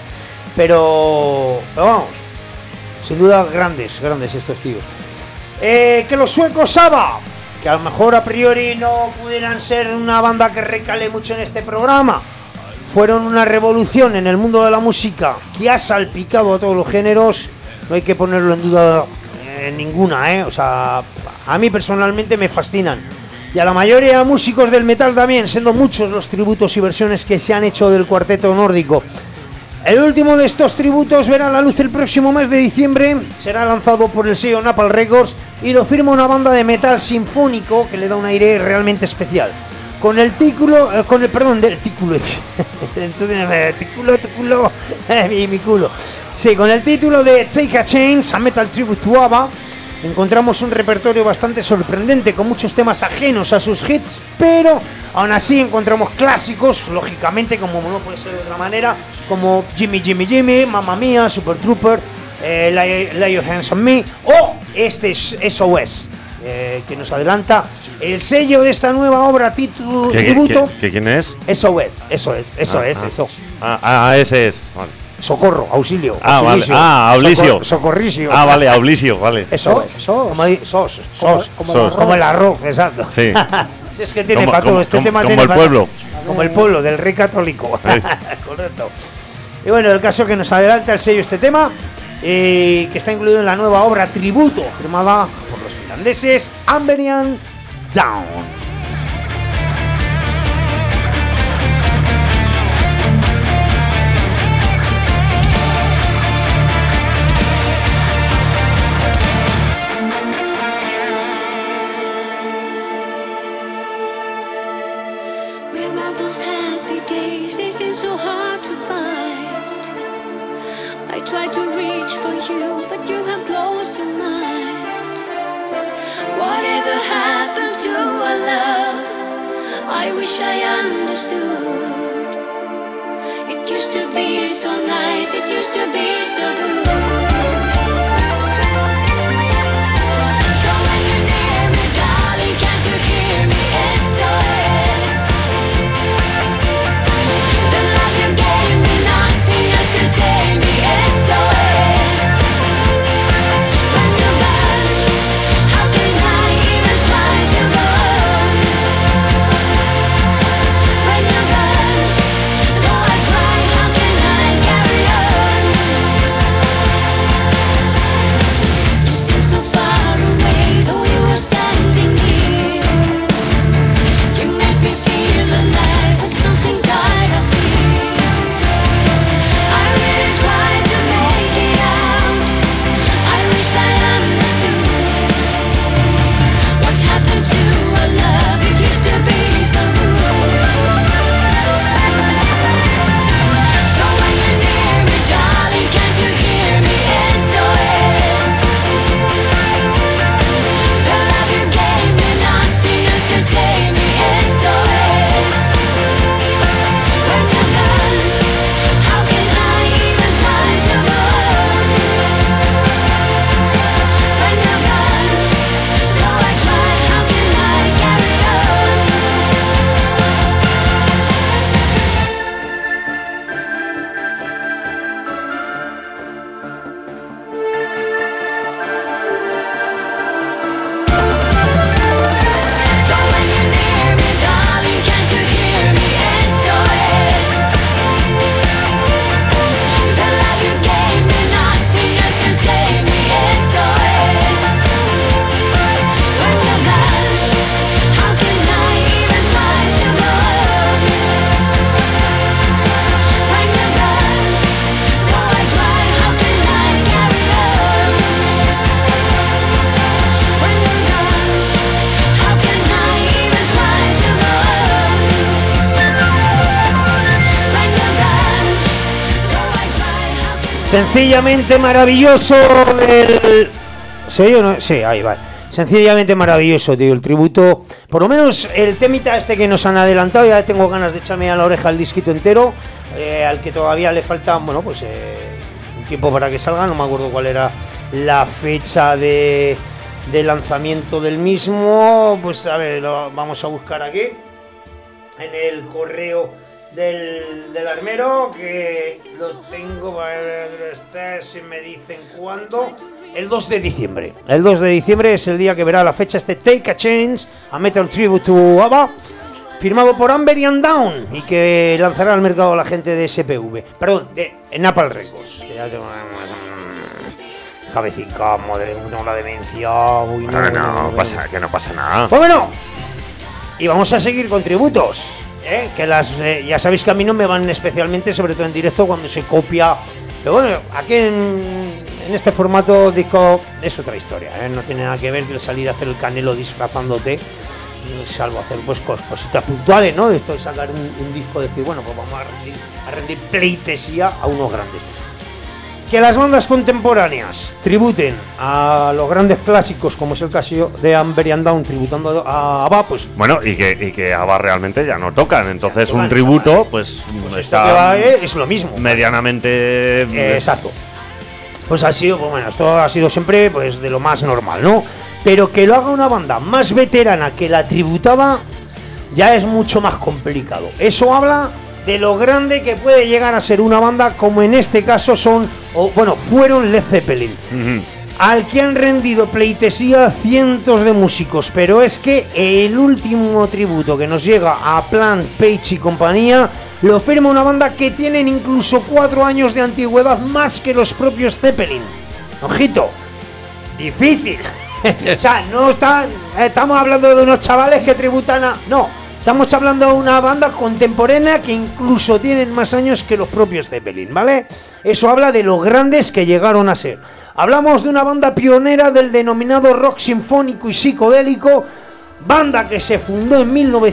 pero vamos, sin duda grandes estos tíos. Que los suecos ABBA, que a lo mejor a priori no pudieran ser una banda que recale mucho en este programa, fueron una revolución en el mundo de la música que ha salpicado a todos los géneros. No hay que ponerlo en duda ninguna, o sea, a mí personalmente me fascinan. Y a la mayoría de músicos del metal también, siendo muchos los tributos y versiones que se han hecho del cuarteto nórdico. El último de estos tributos verá la luz el próximo mes de diciembre. Será lanzado por el sello Napalm Records y lo firma una banda de metal sinfónico que le da un aire realmente especial. Con el título, mi culo. Sí, con el título de Take a Chance, a Metal Tribute to ABBA, encontramos un repertorio bastante sorprendente con muchos temas ajenos a sus hits, pero aún así encontramos clásicos, lógicamente, como no puede ser de otra manera, como Jimmy Jimmy Jimmy, Mamma Mia, Super Trooper, Lay Your Hands on Me o este SOS. Que nos adelanta el sello de esta nueva obra tributo. ¿Quién es? SOS. Ese es. Vale. Socorro, auxilio. Vale. Aulisio. Socorricio. Vale, aulisio, vale. Eso es. Como el arroz, exacto. Sí. Si es que tiene para todo este tema. Como el pueblo. Como el pueblo del rey católico. Correcto. Y bueno, el caso que nos adelanta el sello este tema, que está incluido en la nueva obra tributo firmada por los finlandeses Amberian Down. I tried to reach for you, but you have closed your mind. Whatever happened to our love, I wish I understood. It used to be so nice, it used to be so good. So when you're near me, darling, can't you hear me? SOS. The love you gave me, nothing else can save me. SOS. When you're gone, how can I even try to run? When you're gone, though I try, how can I carry on? You seem so far away, though you were standing near. You made me feel alive, but something died of fear. I really tried to make it out. I wish I understood what happened to our love. It used to be so good. So when you're near me, darling, can't you hear me? SOS. The love you gave me, nothing else can save me. SOS. When you're gone, how can I even try to run? When you're gone, though I try, how can I carry on? So when you're near me, darling, can't you hear me? SOS. The love you gave me, nothing else can save me. SOS. When you're gone, how can I even try to run? When you're gone, though I try, how can I carry on? When you're gone, how can I even try to run? When you're gone, though I try, how can Sencillamente maravilloso el... ¿Se oye o no? Sí, ahí va. Sencillamente maravilloso, tío, el tributo. Por lo menos el temita este que nos han adelantado, ya tengo ganas de echarme a la oreja el disquito entero, al que todavía le falta, bueno, pues un tiempo para que salga. No me acuerdo cuál era la fecha de lanzamiento del mismo. Pues a ver, lo vamos a buscar aquí en el correo del armero, que lo tengo para ver si me dicen cuándo. El 2 de diciembre. El 2 de diciembre es el día que verá la fecha este Take a Chance, a Metal Tribute to ABBA. firmado por Amber y Down y que lanzará al mercado la gente de SPV. Perdón, de Napalm Records. Que ya tengo cabecita, madre, tengo la demencia. Uy, no pasa nada. Pues bueno, y vamos a seguir con tributos. Que ya sabéis que a mí no me van especialmente, sobre todo en directo, cuando se copia. Pero bueno, aquí en este formato disco es otra historia, no tiene nada que ver que salir a hacer el Canelo disfrazándote, salvo hacer pues cositas puntuales, ¿no? De esto de sacar un disco, decir, bueno, pues vamos a rendir pleitesía a unos grandes. Que las bandas contemporáneas tributen a los grandes clásicos, como es el caso de Amber y Down tributando a ABBA, pues... Bueno, y que ABBA realmente ya no tocan, entonces un tributo, pues está... es lo mismo. Medianamente... Exacto. Pues ha sido, pues bueno, esto ha sido siempre pues de lo más normal, ¿no? Pero que lo haga una banda más veterana que la tributaba ya es mucho más complicado. Eso habla de lo grande que puede llegar a ser una banda, como en este caso fueron Led Zeppelin, al que han rendido pleitesía cientos de músicos. Pero es que el último tributo que nos llega a Plant, Page y compañía lo firma una banda que tienen incluso 4 años de antigüedad más que los propios Zeppelin. Ojito, difícil. O sea, no estamos hablando de unos chavales que tributan a... No, estamos hablando de una banda contemporánea que incluso tienen más años que los propios Zeppelin, ¿vale? Eso habla de lo grandes que llegaron a ser. Hablamos de una banda pionera del denominado rock sinfónico y psicodélico, banda que se fundó en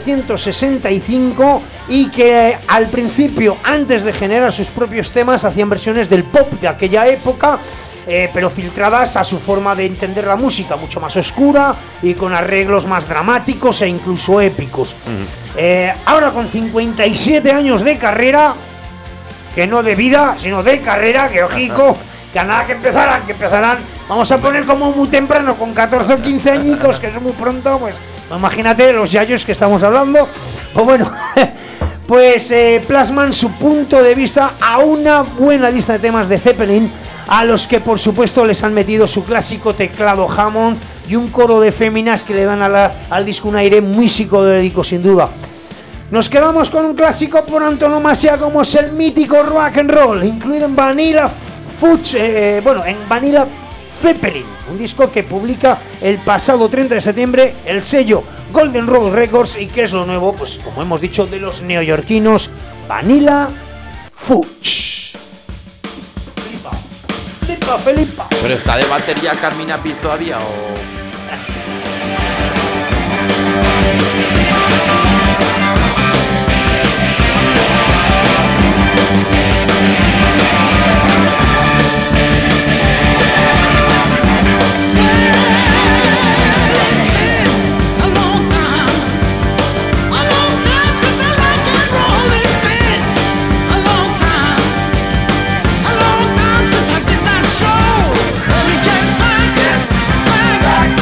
1965 y que al principio, antes de generar sus propios temas, hacían versiones del pop de aquella época, pero filtradas a su forma de entender la música, mucho más oscura y con arreglos más dramáticos e incluso épicos. Ahora con 57 años de carrera, que no de vida, sino de carrera, que ojico, que a nada que empezarán, vamos a poner como muy temprano, con 14 o 15 añicos, que es muy pronto, pues imagínate los yayos que estamos hablando. Pues bueno, pues plasman su punto de vista a una buena lista de temas de Zeppelin, a los que por supuesto les han metido su clásico teclado Hammond y un coro de féminas que le dan al disco un aire muy psicodélico, sin duda. Nos quedamos con un clásico por antonomasia como es el mítico rock and roll, incluido en Vanilla Vanilla Zeppelin, un disco que publica el pasado 30 de septiembre el sello Golden Road Records y que es lo nuevo, pues como hemos dicho, de los neoyorquinos Vanilla Fudge. Felipa. ¿Pero está de batería Carmina Pis todavía o...? Back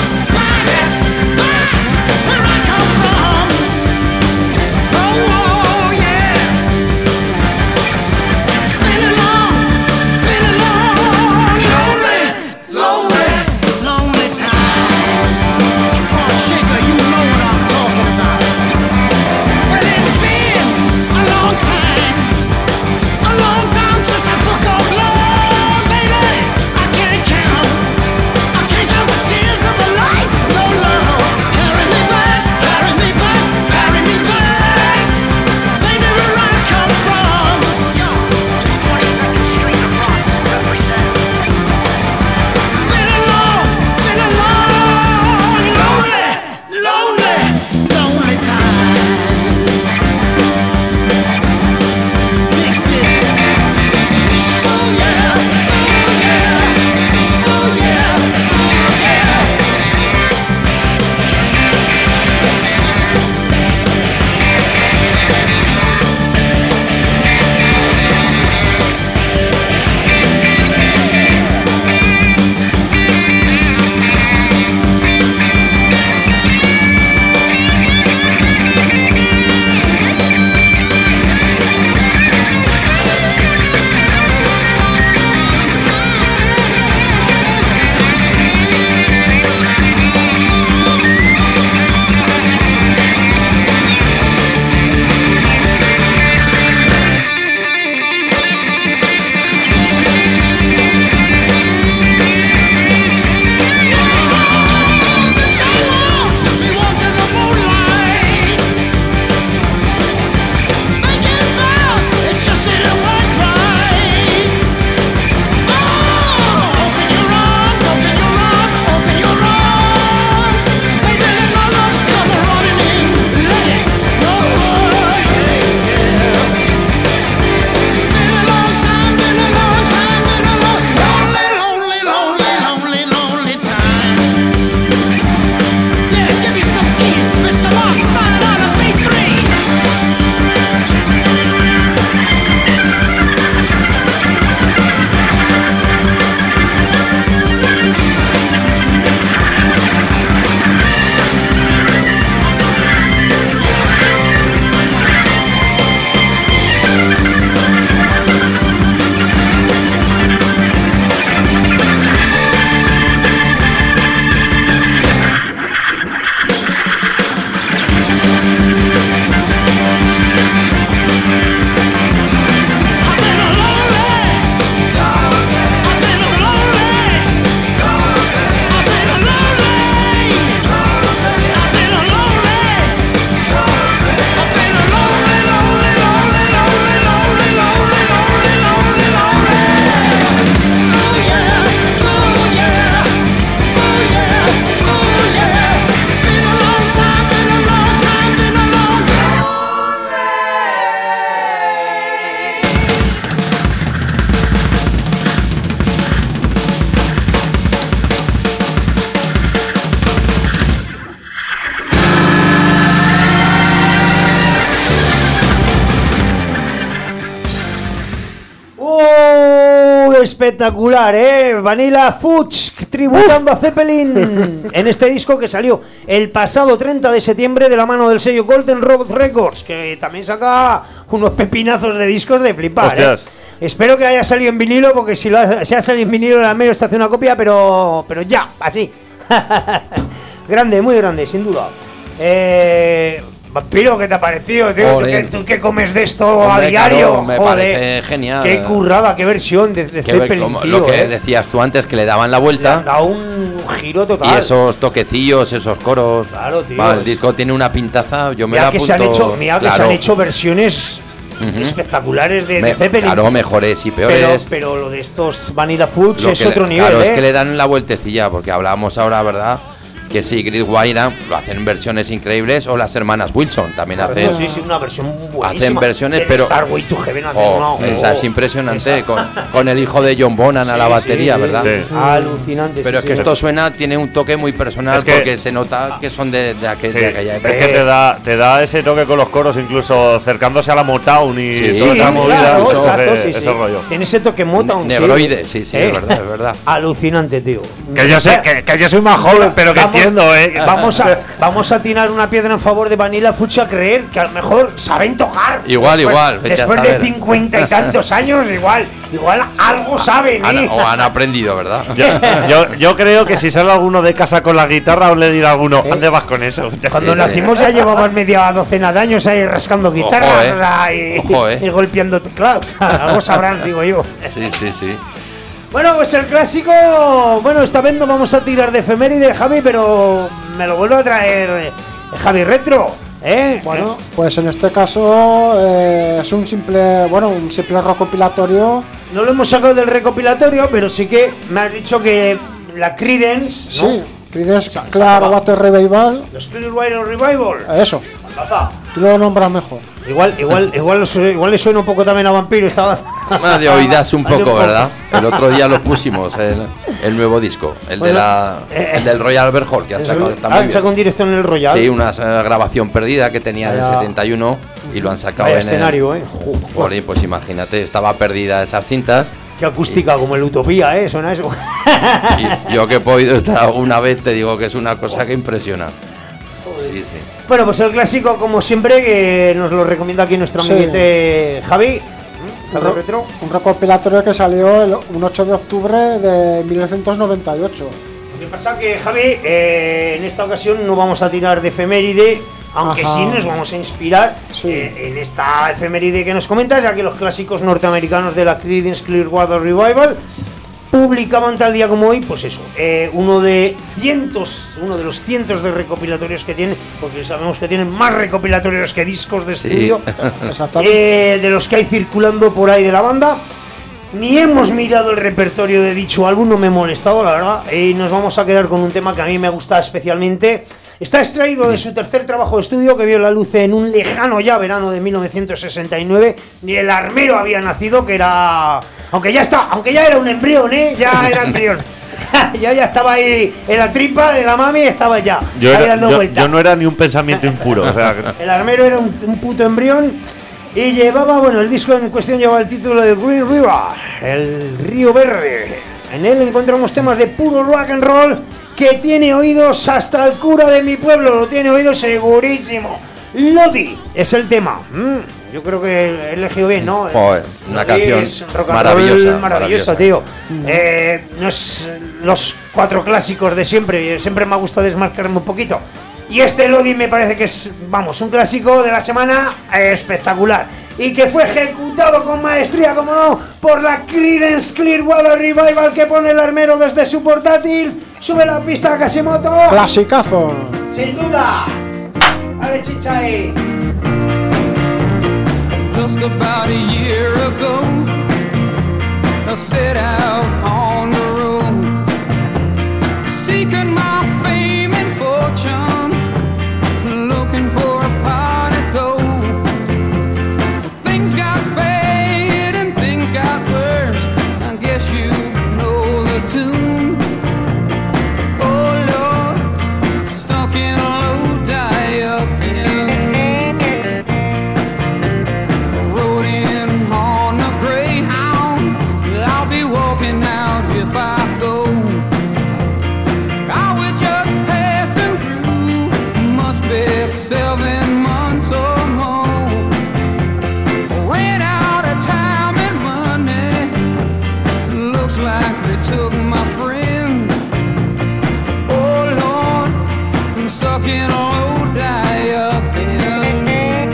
espectacular, Vanilla Fudge tributando a Zeppelin en este disco que salió el pasado 30 de septiembre de la mano del sello Golden Robot Records, que también saca unos pepinazos de discos de flipar. Hostias. Espero que haya salido en vinilo, porque si ha salido en vinilo, el Almero está haciendo una copia, pero ya, así. Grande, muy grande, sin duda. Vampiro, ¿qué te ha parecido, tío? ¿Tú qué comes de esto? Hombre, a diario? claro, me parece genial. Qué currada, qué versión de Zeppelin, tío, lo que decías tú antes, que le daban la vuelta. Le han dado un giro total. Y esos toquecillos, esos coros. Claro, tío. Va, el disco tiene una pintaza, yo me la apunto. Que se han hecho versiones espectaculares de Zeppelin. Claro, mejores y peores. Pero lo de estos Vanilla Fudge es otro nivel. Claro, es que le dan la vueltecilla, porque hablábamos ahora, ¿verdad? Que sí, Grid Wire lo hacen en versiones increíbles, o las hermanas Wilson también hacen. Sí, una versión buenísima. Hacen versiones, el pero. Starway to Heaven esa es impresionante, con el hijo de John Bonham a la batería, ¿verdad? Sí. Alucinante. Pero es que esto suena, tiene un toque muy personal, es que, porque se nota que son de aquella época. Es que te da ese toque con los coros, incluso acercándose a la Motown y toda esa movida, claro, ese rollo. Tiene ese toque Motown. Negroide, sí, es verdad. Alucinante, tío. Que yo sé, que yo soy más joven, pero que entiendo, Vamos a tirar una piedra en favor de Vanilla Fudge, a creer que a lo mejor saben tocar. Igual. Después de 50 y tantos años, igual algo saben. O han aprendido, ¿verdad? Yo creo que si sale alguno de casa con la guitarra, os le dirá a alguno, ¿dónde vas con eso? Cuando nacimos ya llevaban media docena de años ahí rascando guitarras y golpeando teclados. Algo sabrán, digo yo. Sí. Bueno, pues el clásico, esta vez no vamos a tirar de efeméride, Javi, pero me lo vuelvo a traer Javi Retro, Bueno, pues en este caso es un simple recopilatorio. No lo hemos sacado del recopilatorio, pero sí que me has dicho que la Creedence, ¿no? Sí, Creedence Clearwater Revival. Los Clearwater Revival. Eso. Tú lo nombras mejor. Igual le suena un poco también a Vampiro. Estaba de oídas un poco, ¿verdad? El otro día lo pusimos, el nuevo disco, el del Royal Albert Hall, que han sacado. Han sacado un directo en el Royal. Sí, una grabación perdida que tenía en el 71 y lo han sacado en escenario, pues imagínate, estaba perdida esas cintas. Qué acústica, como el Utopía, suena eso. Y yo que he podido estar una vez, te digo que es una cosa que impresiona. Sí. Bueno, pues el clásico, como siempre, que nos lo recomienda aquí nuestro amiguete Javi. Retro. Un recopilatorio que salió un 8 de octubre de 1998. Lo que pasa que, Javi, en esta ocasión no vamos a tirar de efeméride, aunque sí nos vamos a inspirar en esta efeméride que nos comentas, ya que los clásicos norteamericanos de la Creedence Clearwater Revival publicaban tal día como hoy, pues eso, uno de los cientos de recopilatorios que tienen, porque sabemos que tienen más recopilatorios que discos de estudio, de los que hay circulando por ahí de la banda. Ni hemos mirado el repertorio de dicho álbum, no me he molestado, la verdad, y nos vamos a quedar con un tema que a mí me gusta especialmente. Está extraído de su tercer trabajo de estudio, que vio la luz en un lejano ya verano de 1969. Ni el Armero había nacido, que era... Aunque ya era un embrión, ya era embrión. ya estaba ahí en la tripa de la mami, estaba ya yo no era ni un pensamiento impuro. O sea, el Armero era un puto embrión. Y llevaba, el disco en cuestión llevaba el título de Green River, el río verde. En él encontramos temas de puro rock and roll, que tiene oídos hasta el cura de mi pueblo, lo tiene oídos segurísimo. Lodi es el tema. Yo creo que he elegido bien, ¿no? Una canción maravillosa, tío. No es los cuatro clásicos de siempre. Siempre me ha gustado desmarcarme un poquito. Y este Lodi me parece que es, un clásico de la semana espectacular. Y que fue ejecutado con maestría, como no, por la Creedence Clearwater Revival, que pone el Armero desde su portátil. Sube la pista a Casimoto. ¡Clasicazo! ¡Sin duda! ¡Dale, chicha ahí! Just about a year ago, I set out on the road, seeking my fame and fortune, looking for a pot of gold. Things got bad and things got worse, I guess you know the tune. Oh Lord, stuck in a low diapin, rode in on a Greyhound. I'll be walking in a low die again.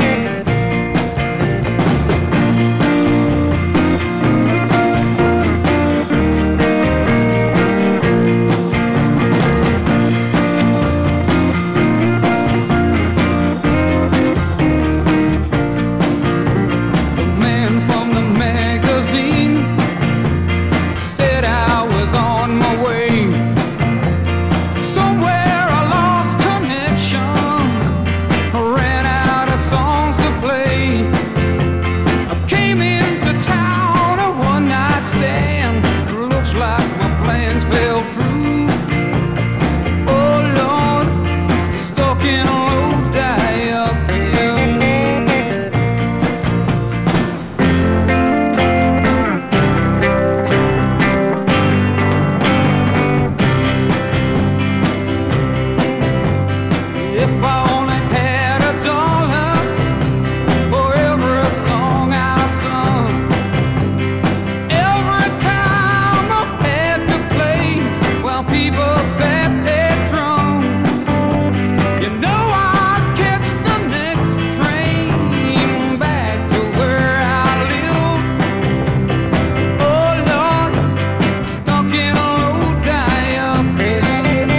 The man from the magazine said I was on my way. Somewhere I lost connection, ran out of songs to play. I came into town a one-night stand. Looks like my plans fell through. Oh Lord, stuck in a low die again. If I only had $1 for every song I sung, every time I've had to play while people sat there drunk, you know I'd catch the next train back to where I live. Oh Lord, stuck in a low die again.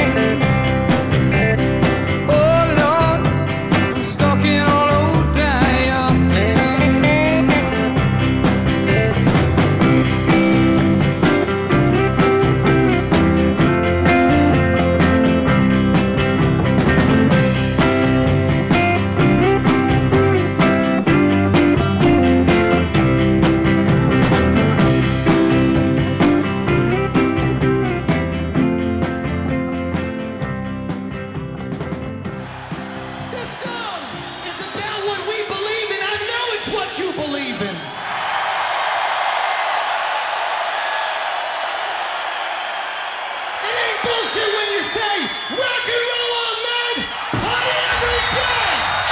Oh Lord, I'm stuck in a low die again. This song is about what we believe in. I know it's what you believe in. It ain't bullshit when you say rock and roll all night, party every day.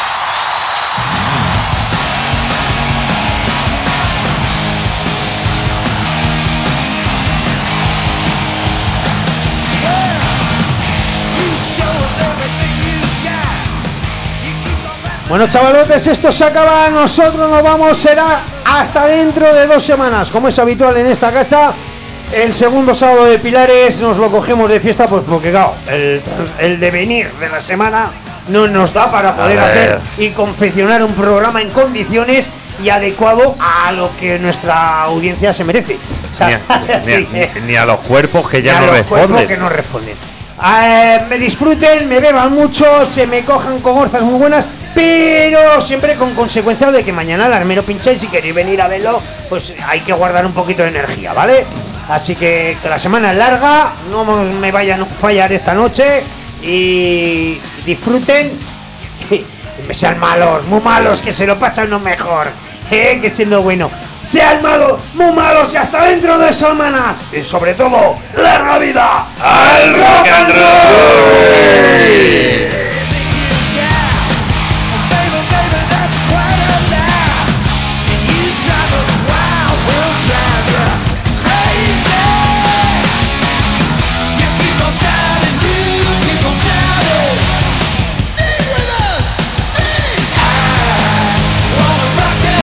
You show us everything you got. You keep on that. Bueno, chavalotes, esto se acaba. Nosotros nos vamos, será hasta dentro de 2 semanas. Como es habitual en esta casa, el segundo sábado de Pilares nos lo cogemos de fiesta, pues porque claro, el devenir de la semana no nos da para poder hacer y confeccionar un programa en condiciones y adecuado a lo que nuestra audiencia se merece. O sea, Ni a los cuerpos que y ya a no los cuerpos responden. que no responden. Me disfruten, me beban mucho, se me cojan con gorzas muy buenas, pero siempre con consecuencia de que mañana el armero pincha y si queréis venir a verlo, pues hay que guardar un poquito de energía, ¿vale? Así que la semana es larga, no me vayan a fallar esta noche y disfruten. Me sean malos, muy malos, que se lo pasan lo mejor, que siendo bueno. Sean malos, muy malos y hasta dentro de 2 semanas. Y sobre todo, larga vida ¡Al rock and roll!